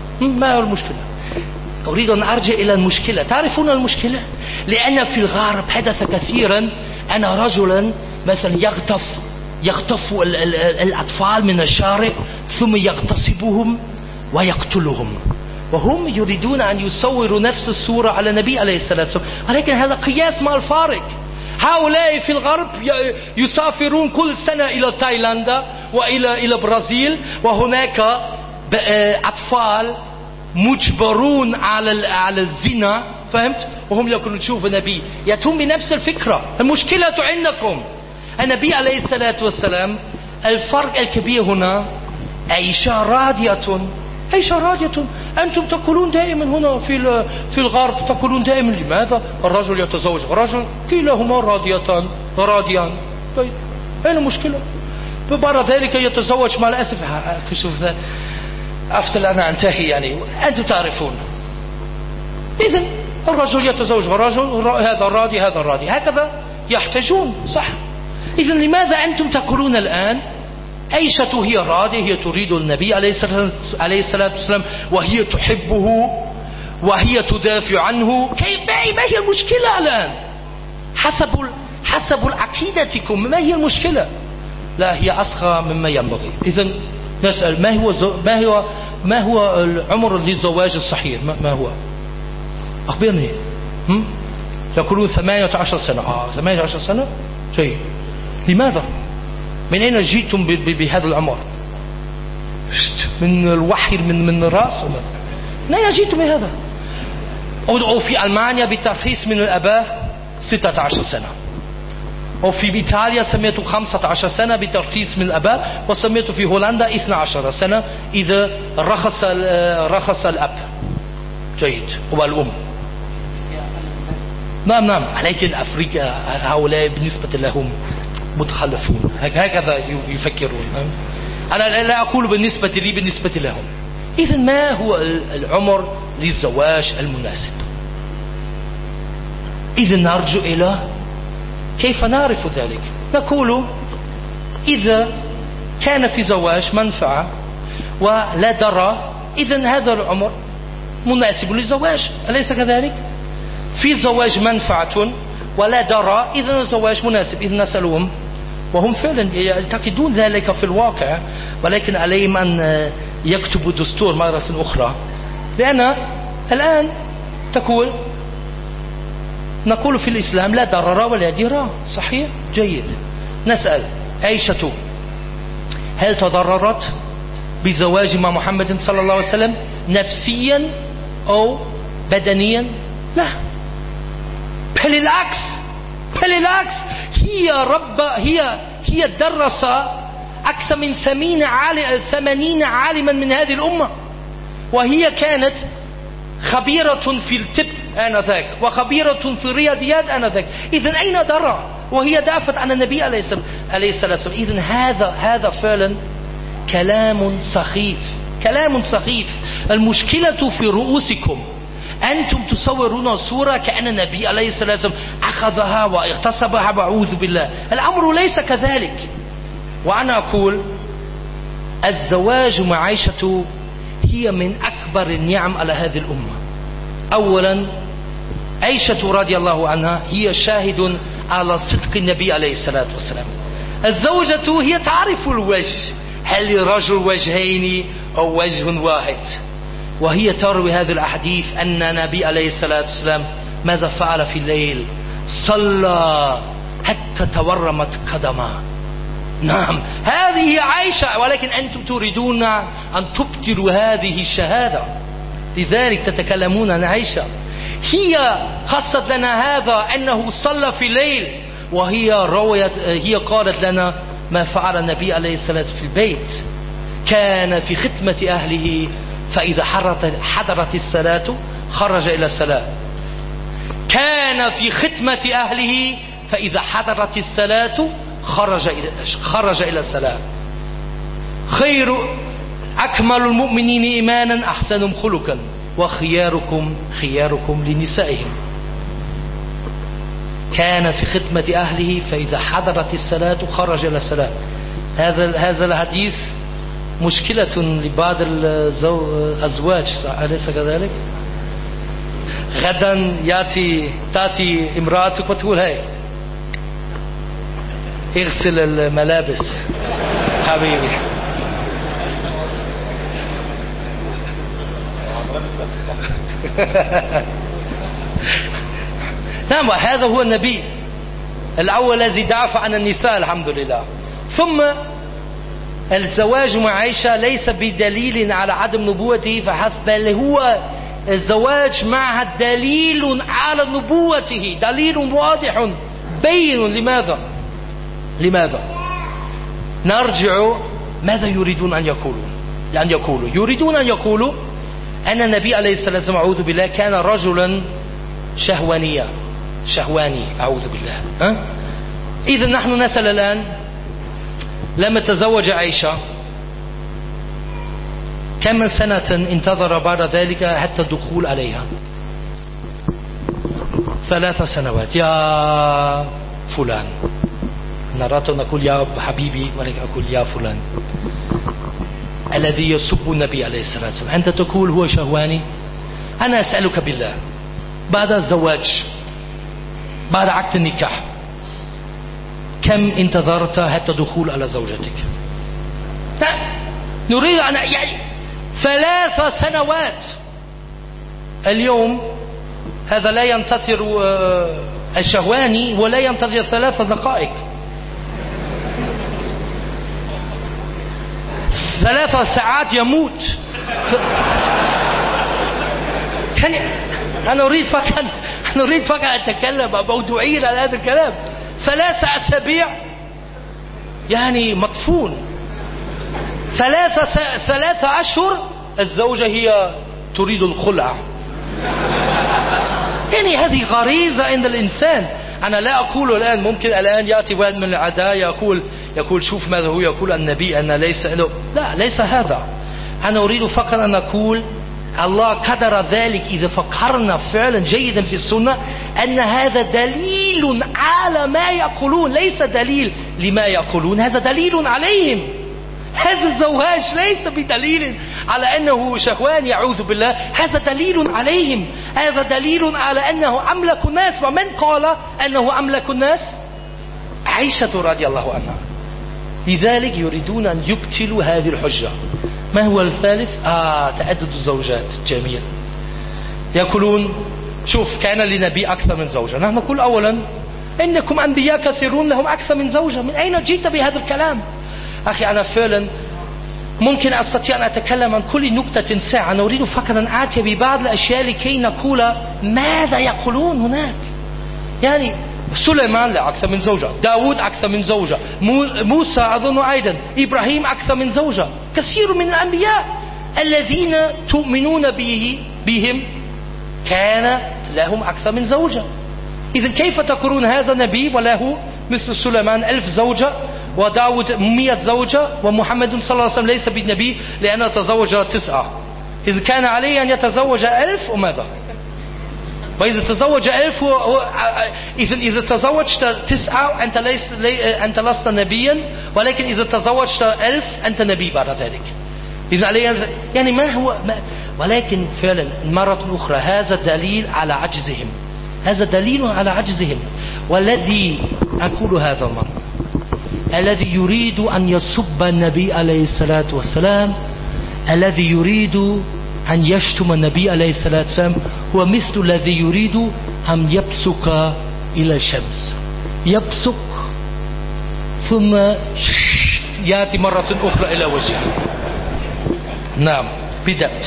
أريد أن أرجع إلى المشكلة. تعرفون المشكلة؟ لأن في الغرب حدث كثيرا أن رجلا مثلا يخطف الأطفال من الشارع ثم يغتصبهم ويقتلهم، وهم يريدون أن يصوروا نفس الصورة على النبي عليه الصلاة والسلام. ولكن هذا قياس مع الفارق. هؤلاء في الغرب يسافرون كل سنة إلى تايلاند وإلى برازيل، وهناك أطفال مجبرون على الزنا، فهمت؟ وهم يقولون شوف النبي يتم بنفس الفكرة. المشكلة عندكم. النبي عليه الصلاة والسلام الفرق الكبير هنا، عائشة راضية. أنتم تقولون دائما هنا في الغرب، تقولون دائما لماذا الرجل يتزوج الرجل، كلاهما راضيان. طيب أين المشكلة؟ بعد ذلك يتزوج، مع الأسف شوف أفتل أنا أنتهي، يعني أنتم تعرفون. إذن الرجل يتزوج الرجل، هذا راضي، هكذا يحتاجون، صح؟ إذن لماذا أنتم تقولون الآن عائشة هي راضية، هي تريد النبي عليه الصلاة والسلام، وهي تحبه وهي تدافع عنه؟ ما هي المشكلة الآن؟ حسب عقيدتكم ما هي المشكلة؟ لا، هي أصغر مما ينبغي. إذن نسأل، ما هو العمر للزواج الصحيح؟ ما هو؟ أخبرني. يقولون 18 سنة. 18 سنة شيء. لماذا؟ من أين جئتم بهذا العمر؟ من الوحي من الرأس؟ من أين جئتم بهذا؟ أو في ألمانيا بترخيص من الآباء 16 سنة، وفي إيطاليا سميته 15 سنة بترخيص من الآباء، وسميته في هولندا 12 سنة إذا رخص الأب. جيد. والأم. نعم. لكن أفريقيا هؤلاء بالنسبة لهم متخلفون، هكذا يفكرون. أنا لا أقول بالنسبة لي، بالنسبة لهم. إذن ما هو العمر للزواج المناسب؟ إذن نرجع إلى كيف نعرف ذلك. نقول إذا كان في زواج منفعة ولا ضرر، إذن هذا العمر مناسب للزواج، أليس كذلك؟ في زواج منفعة ولا ضرر، إذن الزواج مناسب. إذن نسألهم، وهم فعلا يعتقدون ذلك في الواقع، ولكن عليهم أن يكتبوا دستور مرة أخرى. لأن الآن نقول في الإسلام لا ضرر ولا ضرار، صحيح؟ جيد. نسأل عائشة هل تضررت بزواج مع محمد صلى الله عليه وسلم؟ نفسيا أو بدنيا؟ لا، بالعكس هي درس أكثر من 80 عالما من هذه الأمة، وهي كانت خبيرة في الطب آنذاك وخبيرة في الرياضيات آنذاك. إذن أين درى؟ وهي دافت عن النبي عليه الصلاة والسلام. إذن هذا فعلا كلام سخيف. المشكلة في رؤوسكم، أنتم تصورون صورة كأن النبي عليه الصلاة والسلام أخذها واغتصبها، وأعوذ بالله. الأمر ليس كذلك. وأنا أقول الزواج مع عائشة هي من أكبر النعم على هذه الأمة. أولا عائشة رضي الله عنها هي شاهد على صدق النبي عليه الصلاة والسلام. الزوجة هي تعرف الوجه، هل لرجل وجهين أو وجه واحد، وهي تروي هذه الأحاديث أن النبي عليه الصلاة والسلام ماذا فعل في الليل؟ صلى حتى تورمت قدمه. نعم، هذه عائشة، ولكن أنتم تريدون أن تبطلوا هذه الشهادة، لذلك تتكلمون عن عائشة. هي خصت لنا هذا أنه صلى في الليل، هي قالت لنا ما فعل النبي عليه الصلاة والسلام في البيت. كان في خدمة أهله، فإذا حضرت الصلاة خرج إلى الصلاة. كان في خدمة أهله، فإذا حضرت الصلاة خرج إلى الصلاة. أكمل المؤمنين إيمانا أحسنهم خلقا، وخياركم لنسائهم. كان في خدمة أهله، فإذا حضرت الصلاة خرج إلى الصلاة. هذا الحديث مشكلة لبعض الأزواج، أليس كذلك؟ غدا تأتي امرأتك وتقول هاي اغسل الملابس حبيبي. نعم، هذا هو النبي الأول الذي دافع عن النساء، الحمد لله. ثم الزواج مع عائشة ليس بدليل على عدم نبوته فحسب، بل هو الزواج معها دليل على نبوته، دليل واضح بين. لماذا؟ نرجع، ماذا يريدون أن يقولوا؟ يريدون أن يقولوا أن النبي عليه الصلاة والسلام أعوذ بالله كان رجلا شهواني، أعوذ بالله. إذا نحن نسأل الآن، لما تزوج عائشة كم من سنة انتظر بعد ذلك حتى الدخول عليها؟ 3 سنوات. يا فلان، نرات نقول يا حبيبي، ولكن أقول يا فلان الذي يسب النبي عليه الصلاة والسلام، أنت تقول هو شهواني؟ أنا أسألك بالله، بعد الزواج، بعد عقد النكاح، كم انتظرت حتى دخول على زوجتك؟ لا، نريد أن 3 سنوات. اليوم هذا لا ينتظر الشهواني ولا ينتظر 3 دقائق، 3 ساعات يموت. أنا أريد فقط أن أتكلم موضوعيا على هذا الكلام. 3 أسابيع يعني مدفون. 3 أشهر الزوجة هي تريد الخلع. يعني هذه غريزة عند الإنسان. أنا لا أقول الآن، ممكن الآن يأتي واحد من الأعداء يقول شوف ماذا هو يقول النبي أن ليس، لا، ليس هذا. أنا أريد فقط أن أقول الله قدر ذلك إذا فكرنا فعلا جيدا في السنة، أن هذا دليل على ما يقولون، ليس دليل لما يقولون، هذا دليل عليهم. هذا الزواج ليس بدليل على أنه شهوان، يعوذ بالله، هذا دليل عليهم، هذا دليل على أنه أملك الناس. ومن قال أنه أملك الناس؟ عائشة رضي الله عنها. لذلك يريدون أن يبطلوا هذه الحجة. ما هو الثالث؟ تعدد الزوجات. جميل. يقولون شوف كان لنبي أكثر من زوجة. نحن نقول أولا إنكم أنبياء كثيرون لهم أكثر من زوجة. من أين جئت بهذا الكلام؟ أخي أنا فعلا ممكن أستطيع أن أتكلم عن كل نكتة ساعة. أنا أريد فقط أن آتي ببعض الأشياء لكي نقول ماذا يقولون هناك. يعني سليمان له أكثر من زوجة، داود أكثر من زوجة، موسى أظن أيضا، إبراهيم أكثر من زوجة. كثير من الأنبياء الذين تؤمنون بهم كان لهم أكثر من زوجة. إذن كيف تقولون هذا نبي وله مثل سليمان 1000 زوجة وداود 100 زوجة ومحمد صلى الله عليه وسلم ليس بالنبي لأنه تزوج 9؟ إذا كان عليه أن يتزوج 1000 وماذا؟ وإذا تزوج 1000 إذا تزوجت 9 أنت لست نبيا، ولكن إذا تزوجت 1000 أنت نبي بعد ذلك. إذا عليه يعني ما هو ولكن فعلا مرة أخرى هذا دليل على عجزهم، هذا دليل على عجزهم. والذي أقول هذا المرة الذي يريد أن يسب النبي عليه الصلاة والسلام، الذي يريد أن يشتم النبي عليه الصلاة والسلام، هو مثل الذي يريد أن يبصق إلى الشمس، يبصق ثم يأتي مرة أخرى إلى وجهه. نعم بدأت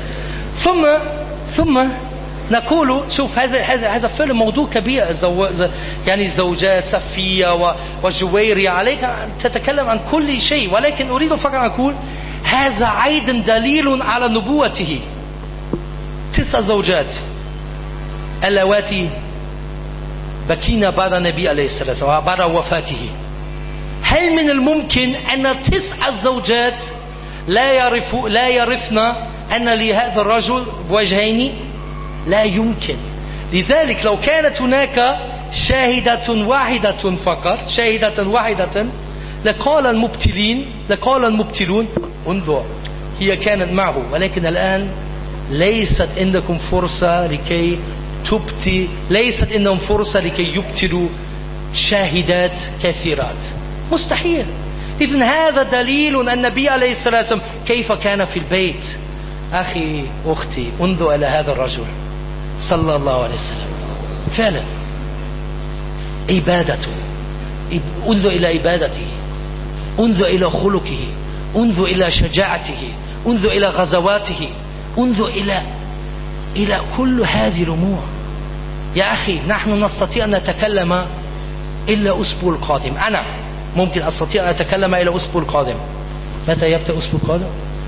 ثم نقول شوف هذا فعلا موضوع كبير. يعني زوجات صفية وجويرية، عليك أن تتكلم عن كل شيء، ولكن أريد فقط أن أقول هذا أيضا دليل على نبوته. 9 زوجات اللواتي بكينا بعد النبي عليه الصلاة والسلام بعد وفاته. هل من الممكن أن 9 زوجات لا يعرفن أن لهذا الرجل وجهين؟ لا يمكن. لذلك لو كانت هناك شاهدة واحدة فقط، شاهدة واحدة، لقال المبتلون انظر هي كانت معه. ولكن الآن ليست عندكم فرصة لكي تبتي، ليست عندهم فرصة لكي يبتلوا شاهدات كثيرات، مستحيل. إذن هذا دليل أن النبي عليه الصلاة والسلام كيف كان في البيت. أخي أختي انظر إلى هذا الرجل صلى الله عليه وسلم، فعلا عبادته، انظر إلى عبادته، انظر إلى خلقه، انظر إلى شجاعته، انظر إلى غزواته، انظر إلى كل هذه الأمور. يا أخي نحن نستطيع أن نتكلم إلا أسبوع القادم. أنا ممكن أستطيع أن أتكلم إلى أسبوع القادم. متى يبدأ أسبوع القادم؟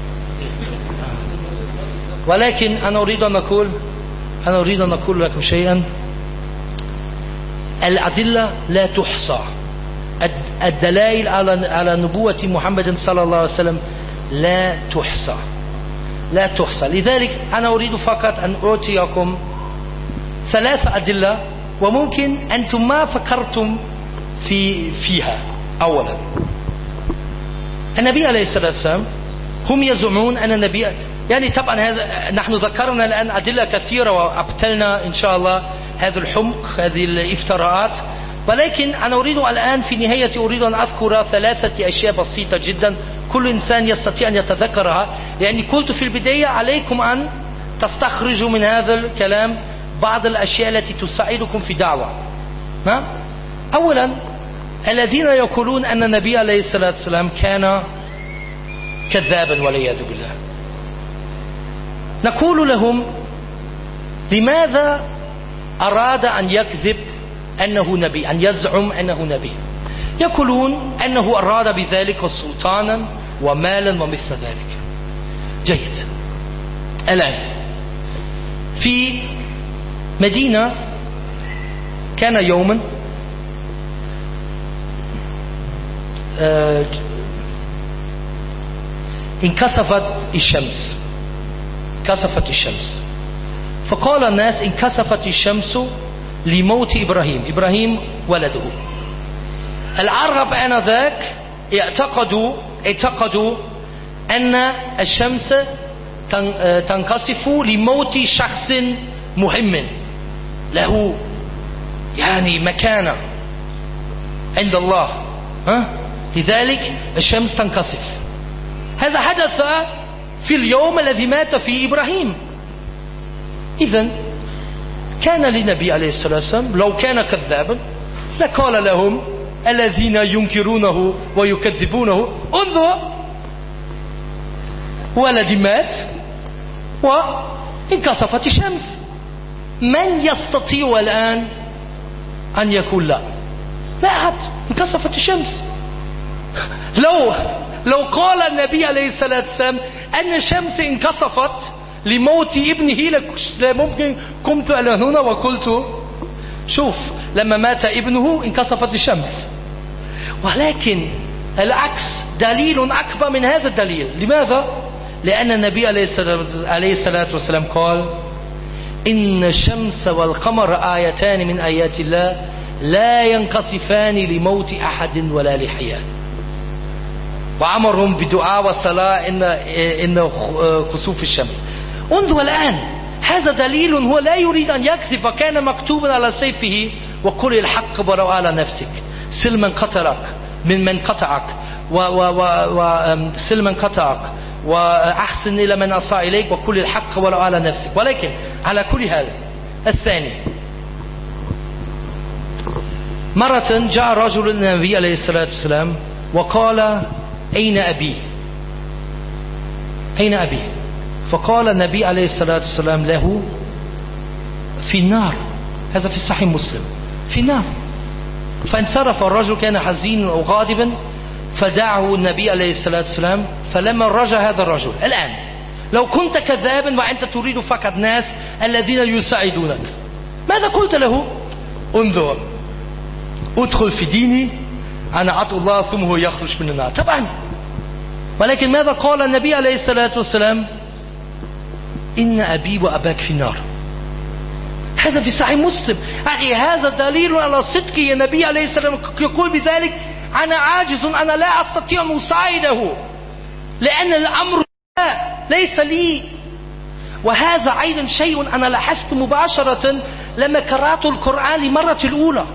ولكن أنا أريد أن أقول لكم شيئا. الأدلة لا تحصى، الدلائل على نبوة محمد صلى الله عليه وسلم لا تحصى. لذلك أنا أريد فقط أن أعطيكم 3 أدلة وممكن أنتم ما فكرتم فيها. أولا النبي عليه الصلاة والسلام هم يزعمون أن النبي، يعني طبعا هذا نحن ذكرنا الآن أدلة كثيرة وأبطلنا إن شاء الله هذا الحمق، هذه الافتراءات. ولكن أنا أريد الآن في نهاية أريد أن أذكر 3 أشياء بسيطة جدا كل إنسان يستطيع أن يتذكرها، لأني قلت في البداية عليكم أن تستخرجوا من هذا الكلام بعض الأشياء التي تساعدكم في دعوة. أولا الذين يقولون أن النبي عليه الصلاة والسلام كان كذابا والعياذ بالله، نقول لهم لماذا أراد أن يكذب أنه نبي، أن يزعم أنه نبي؟ يقولون أنه أراد بذلك سلطانا ومالا ومثل ذلك. جيد. الآن في مدينة كان يوما انكسفت الشمس، فقال الناس انكسفت الشمس لموت إبراهيم ولده. العرب آنذاك اعتقدوا أن الشمس تنكسف لموت شخص مهم له يعني مكانة عند الله، لذلك الشمس تنكسف. هذا حدث في اليوم الذي مات فيه إبراهيم. إذن كان للنبي عليه الصلاة والسلام لو كان كذابا لقال لهم الذين ينكرونه ويكذبونه انظر ولدي مات وانكسفت الشمس. من يستطيع الآن أن يقول لا؟ لا أحد. انكسفت الشمس. لو قال النبي عليه الصلاة والسلام أن الشمس انكسفت لموت ابنه لممكن قمت إلى هنا وقلت شوف لما مات ابنه انكسفت الشمس. ولكن العكس دليل أكبر من هذا الدليل. لماذا؟ لأن النبي عليه الصلاة والسلام قال إن الشمس والقمر آيتان من آيات الله لا ينكسفان لموت أحد ولا لحياة. وأمرهم بدعاء والصلاة إن كسوف الشمس. انظروا الآن، هذا دليل هو لا يريد أن يكذب. كان مكتوبا على سيفه وقل الحق ولو على نفسك. سل من قتلك من قطعك وسل من قطعك وأحسن إلى من أساء إليك وقل الحق ولو على نفسك. ولكن على كل حال، الثاني، مرة جاء رجل النبي عليه الصلاة والسلام وقال أين أبي؟ أين أبي؟ فقال النبي عليه الصلاة والسلام له في النار. هذا في صحيح مسلم، في النار. فانصرف الرجل، كان حزينا وغاضبا، فدعه النبي عليه الصلاة والسلام. فلما رجع هذا الرجل، الآن لو كنت كذابا وأنت تريد فقط ناس الذين يساعدونك، ماذا قلت له؟ انظر، ادخل في ديني، أنا أطع الله ثم هو يخرج من النار. طبعا. ولكن ماذا قال النبي عليه الصلاة والسلام؟ إن أبي وأباك في النار. هذا في صحيح مسلم. أخي هذا دليل على صدق النبي عليه السلام. يقول بذلك أنا عاجز، أنا لا أستطيع مساعده لأن الأمر ليس لي. وهذا أيضا شيء أنا لاحظت مباشرة لما قرأت القرآن لمرة الأولى،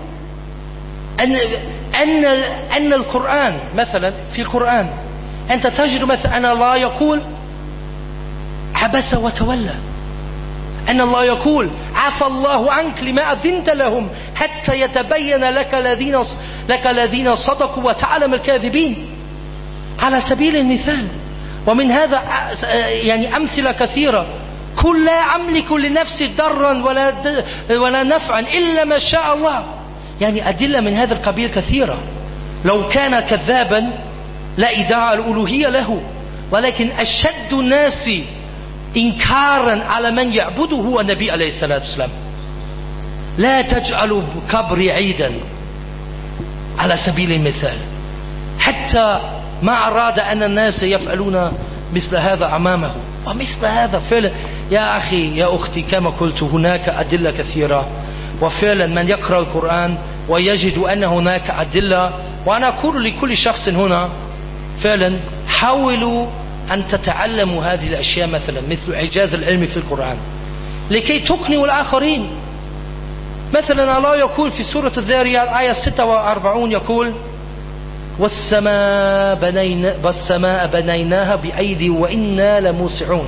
أن القرآن مثلا، في القرآن أنت تجد مثلا أن الله يقول عبس وتولى، أن الله يقول عفى الله عنك لما أذنت لهم حتى يتبين لك الذين صدقوا وتعلم الكاذبين، على سبيل المثال. ومن هذا يعني أمثلة كثيرة. كل لا أملك لنفسي ضرا ولا نفعا إلا ما شاء الله. يعني أدلة من هذا القبيل كثيرة. لو كان كذابا لا إدعاء الألوهية له. ولكن أشد الناس إنكارا على من يعبده هو النبي عليه الصلاة والسلام. لا تجعلوا قبري عيدا، على سبيل المثال. حتى ما أراد أن الناس يفعلون مثل هذا أمامه. ومثل هذا فعلا يا أخي يا أختي، كما قلت هناك أدلة كثيرة. وفعلا من يقرأ القرآن ويجد أن هناك أدلة. وأنا أقول لكل شخص هنا فعلا حاولوا أن تتعلموا هذه الأشياء، مثلا مثل إعجاز العلم في القرآن، لكي تقنعوا الآخرين. مثلا الله يقول في سورة الذاريات آية 46 يقول والسماء بنيناها بأيدي وإنا لموسعون.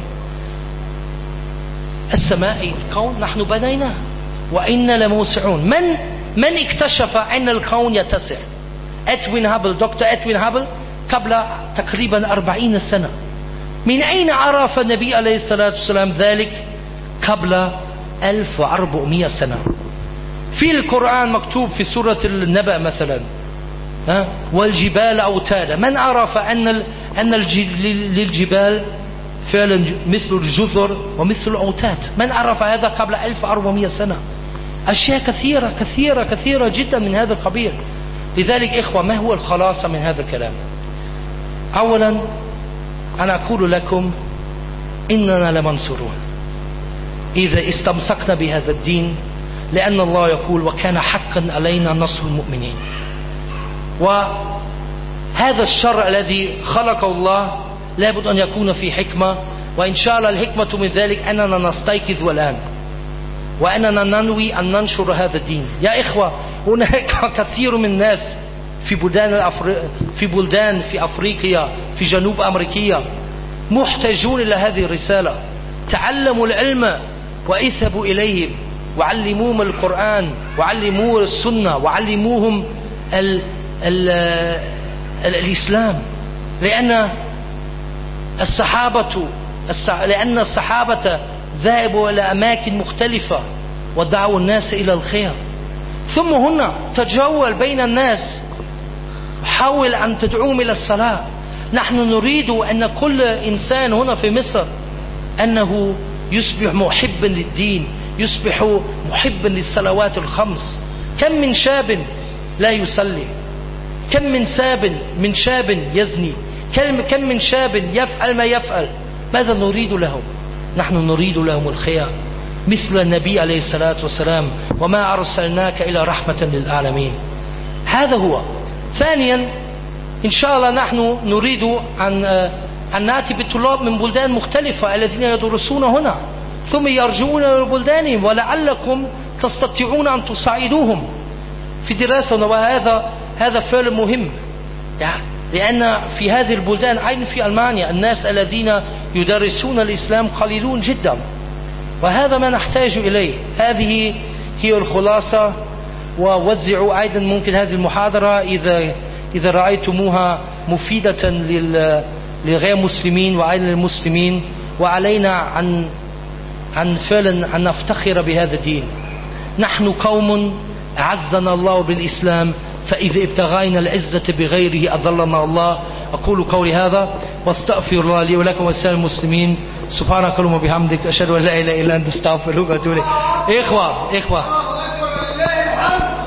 السماء الكون نحن بنيناه وإنا لموسعون. من اكتشف أن الكون يتسع؟ دكتور إدوين هابل قبل تقريبا 40 سنة. من أين عرف النبي عليه الصلاة والسلام ذلك؟ قبل 1400 سنة. في القرآن مكتوب في سورة النبأ مثلا والجبال أوتادا. من عرف أن للجبال فعلا مثل الجزر ومثل الأوتاد؟ من عرف هذا قبل 1400 سنة؟ أشياء كثيرة كثيرة كثيرة جدا من هذا القبيل. لذلك إخوة، ما هو الخلاصة من هذا الكلام؟ أولا أنا أقول لكم إننا لمنصورون إذا استمسكنا بهذا الدين، لأن الله يقول وكان حقا علينا نصر المؤمنين. وهذا الشرع الذي خلقه الله لابد أن يكون في حكمة. وإن شاء الله الحكمة من ذلك أننا نستيقظ الآن وأننا ننوي أن ننشر هذا الدين. يا إخوة، هناك كثير من الناس في بلدان في أفريقيا، في جنوب أمريكا، محتاجون إلى هذه الرسالة. تعلموا العلم وإذهبوا إليهم وعلموهم القرآن وعلموهم السنة وعلموهم الإسلام. لأن لأن الصحابة ذهبوا إلى أماكن مختلفة ودعوا الناس إلى الخير. ثم هنا تجول بين الناس، حاول أن تدعوهم إلى الصلاة. نحن نريد أن كل إنسان هنا في مصر أنه يصبح محبا للدين، يصبح محبا للصلوات الخمس. كم من شاب لا يصلي، كم من شاب يزني، كم من شاب يفعل ما يفعل. ماذا نريد لهم؟ نحن نريد لهم الخير مثل النبي عليه الصلاة والسلام: وما أرسلناك إلى رحمة للعالمين. هذا هو. ثانيا إن شاء الله نحن نريد أن نأتي بالطلاب من بلدان مختلفة الذين يدرسون هنا ثم يرجعون إلى بلدانهم، ولعلكم تستطيعون أن تساعدوهم في دراسة. وهذا فعل مهم، لأن في هذه البلدان أيضا في ألمانيا الناس الذين يدرسون الإسلام قليلون جدا، وهذا ما نحتاج إليه. هذه هي الخلاصة. ووزعوا أيضا ممكن هذه المحاضرة إذا رأيتموها مفيدة لغير مسلمين وأيضا للمسلمين. وعلينا عن فعلا أن نفتخر بهذا الدين. نحن قوم أعزنا الله بالإسلام، فإذا ابتغينا العزة بغيره أذلنا الله. أقول قولي هذا واستغفر الله لي ولكم ولسائر المسلمين. سبحانك اللهم وبحمدك، أشهد أن لا إله إلا أنت، أستغفرك وأتوب إليك. إخوة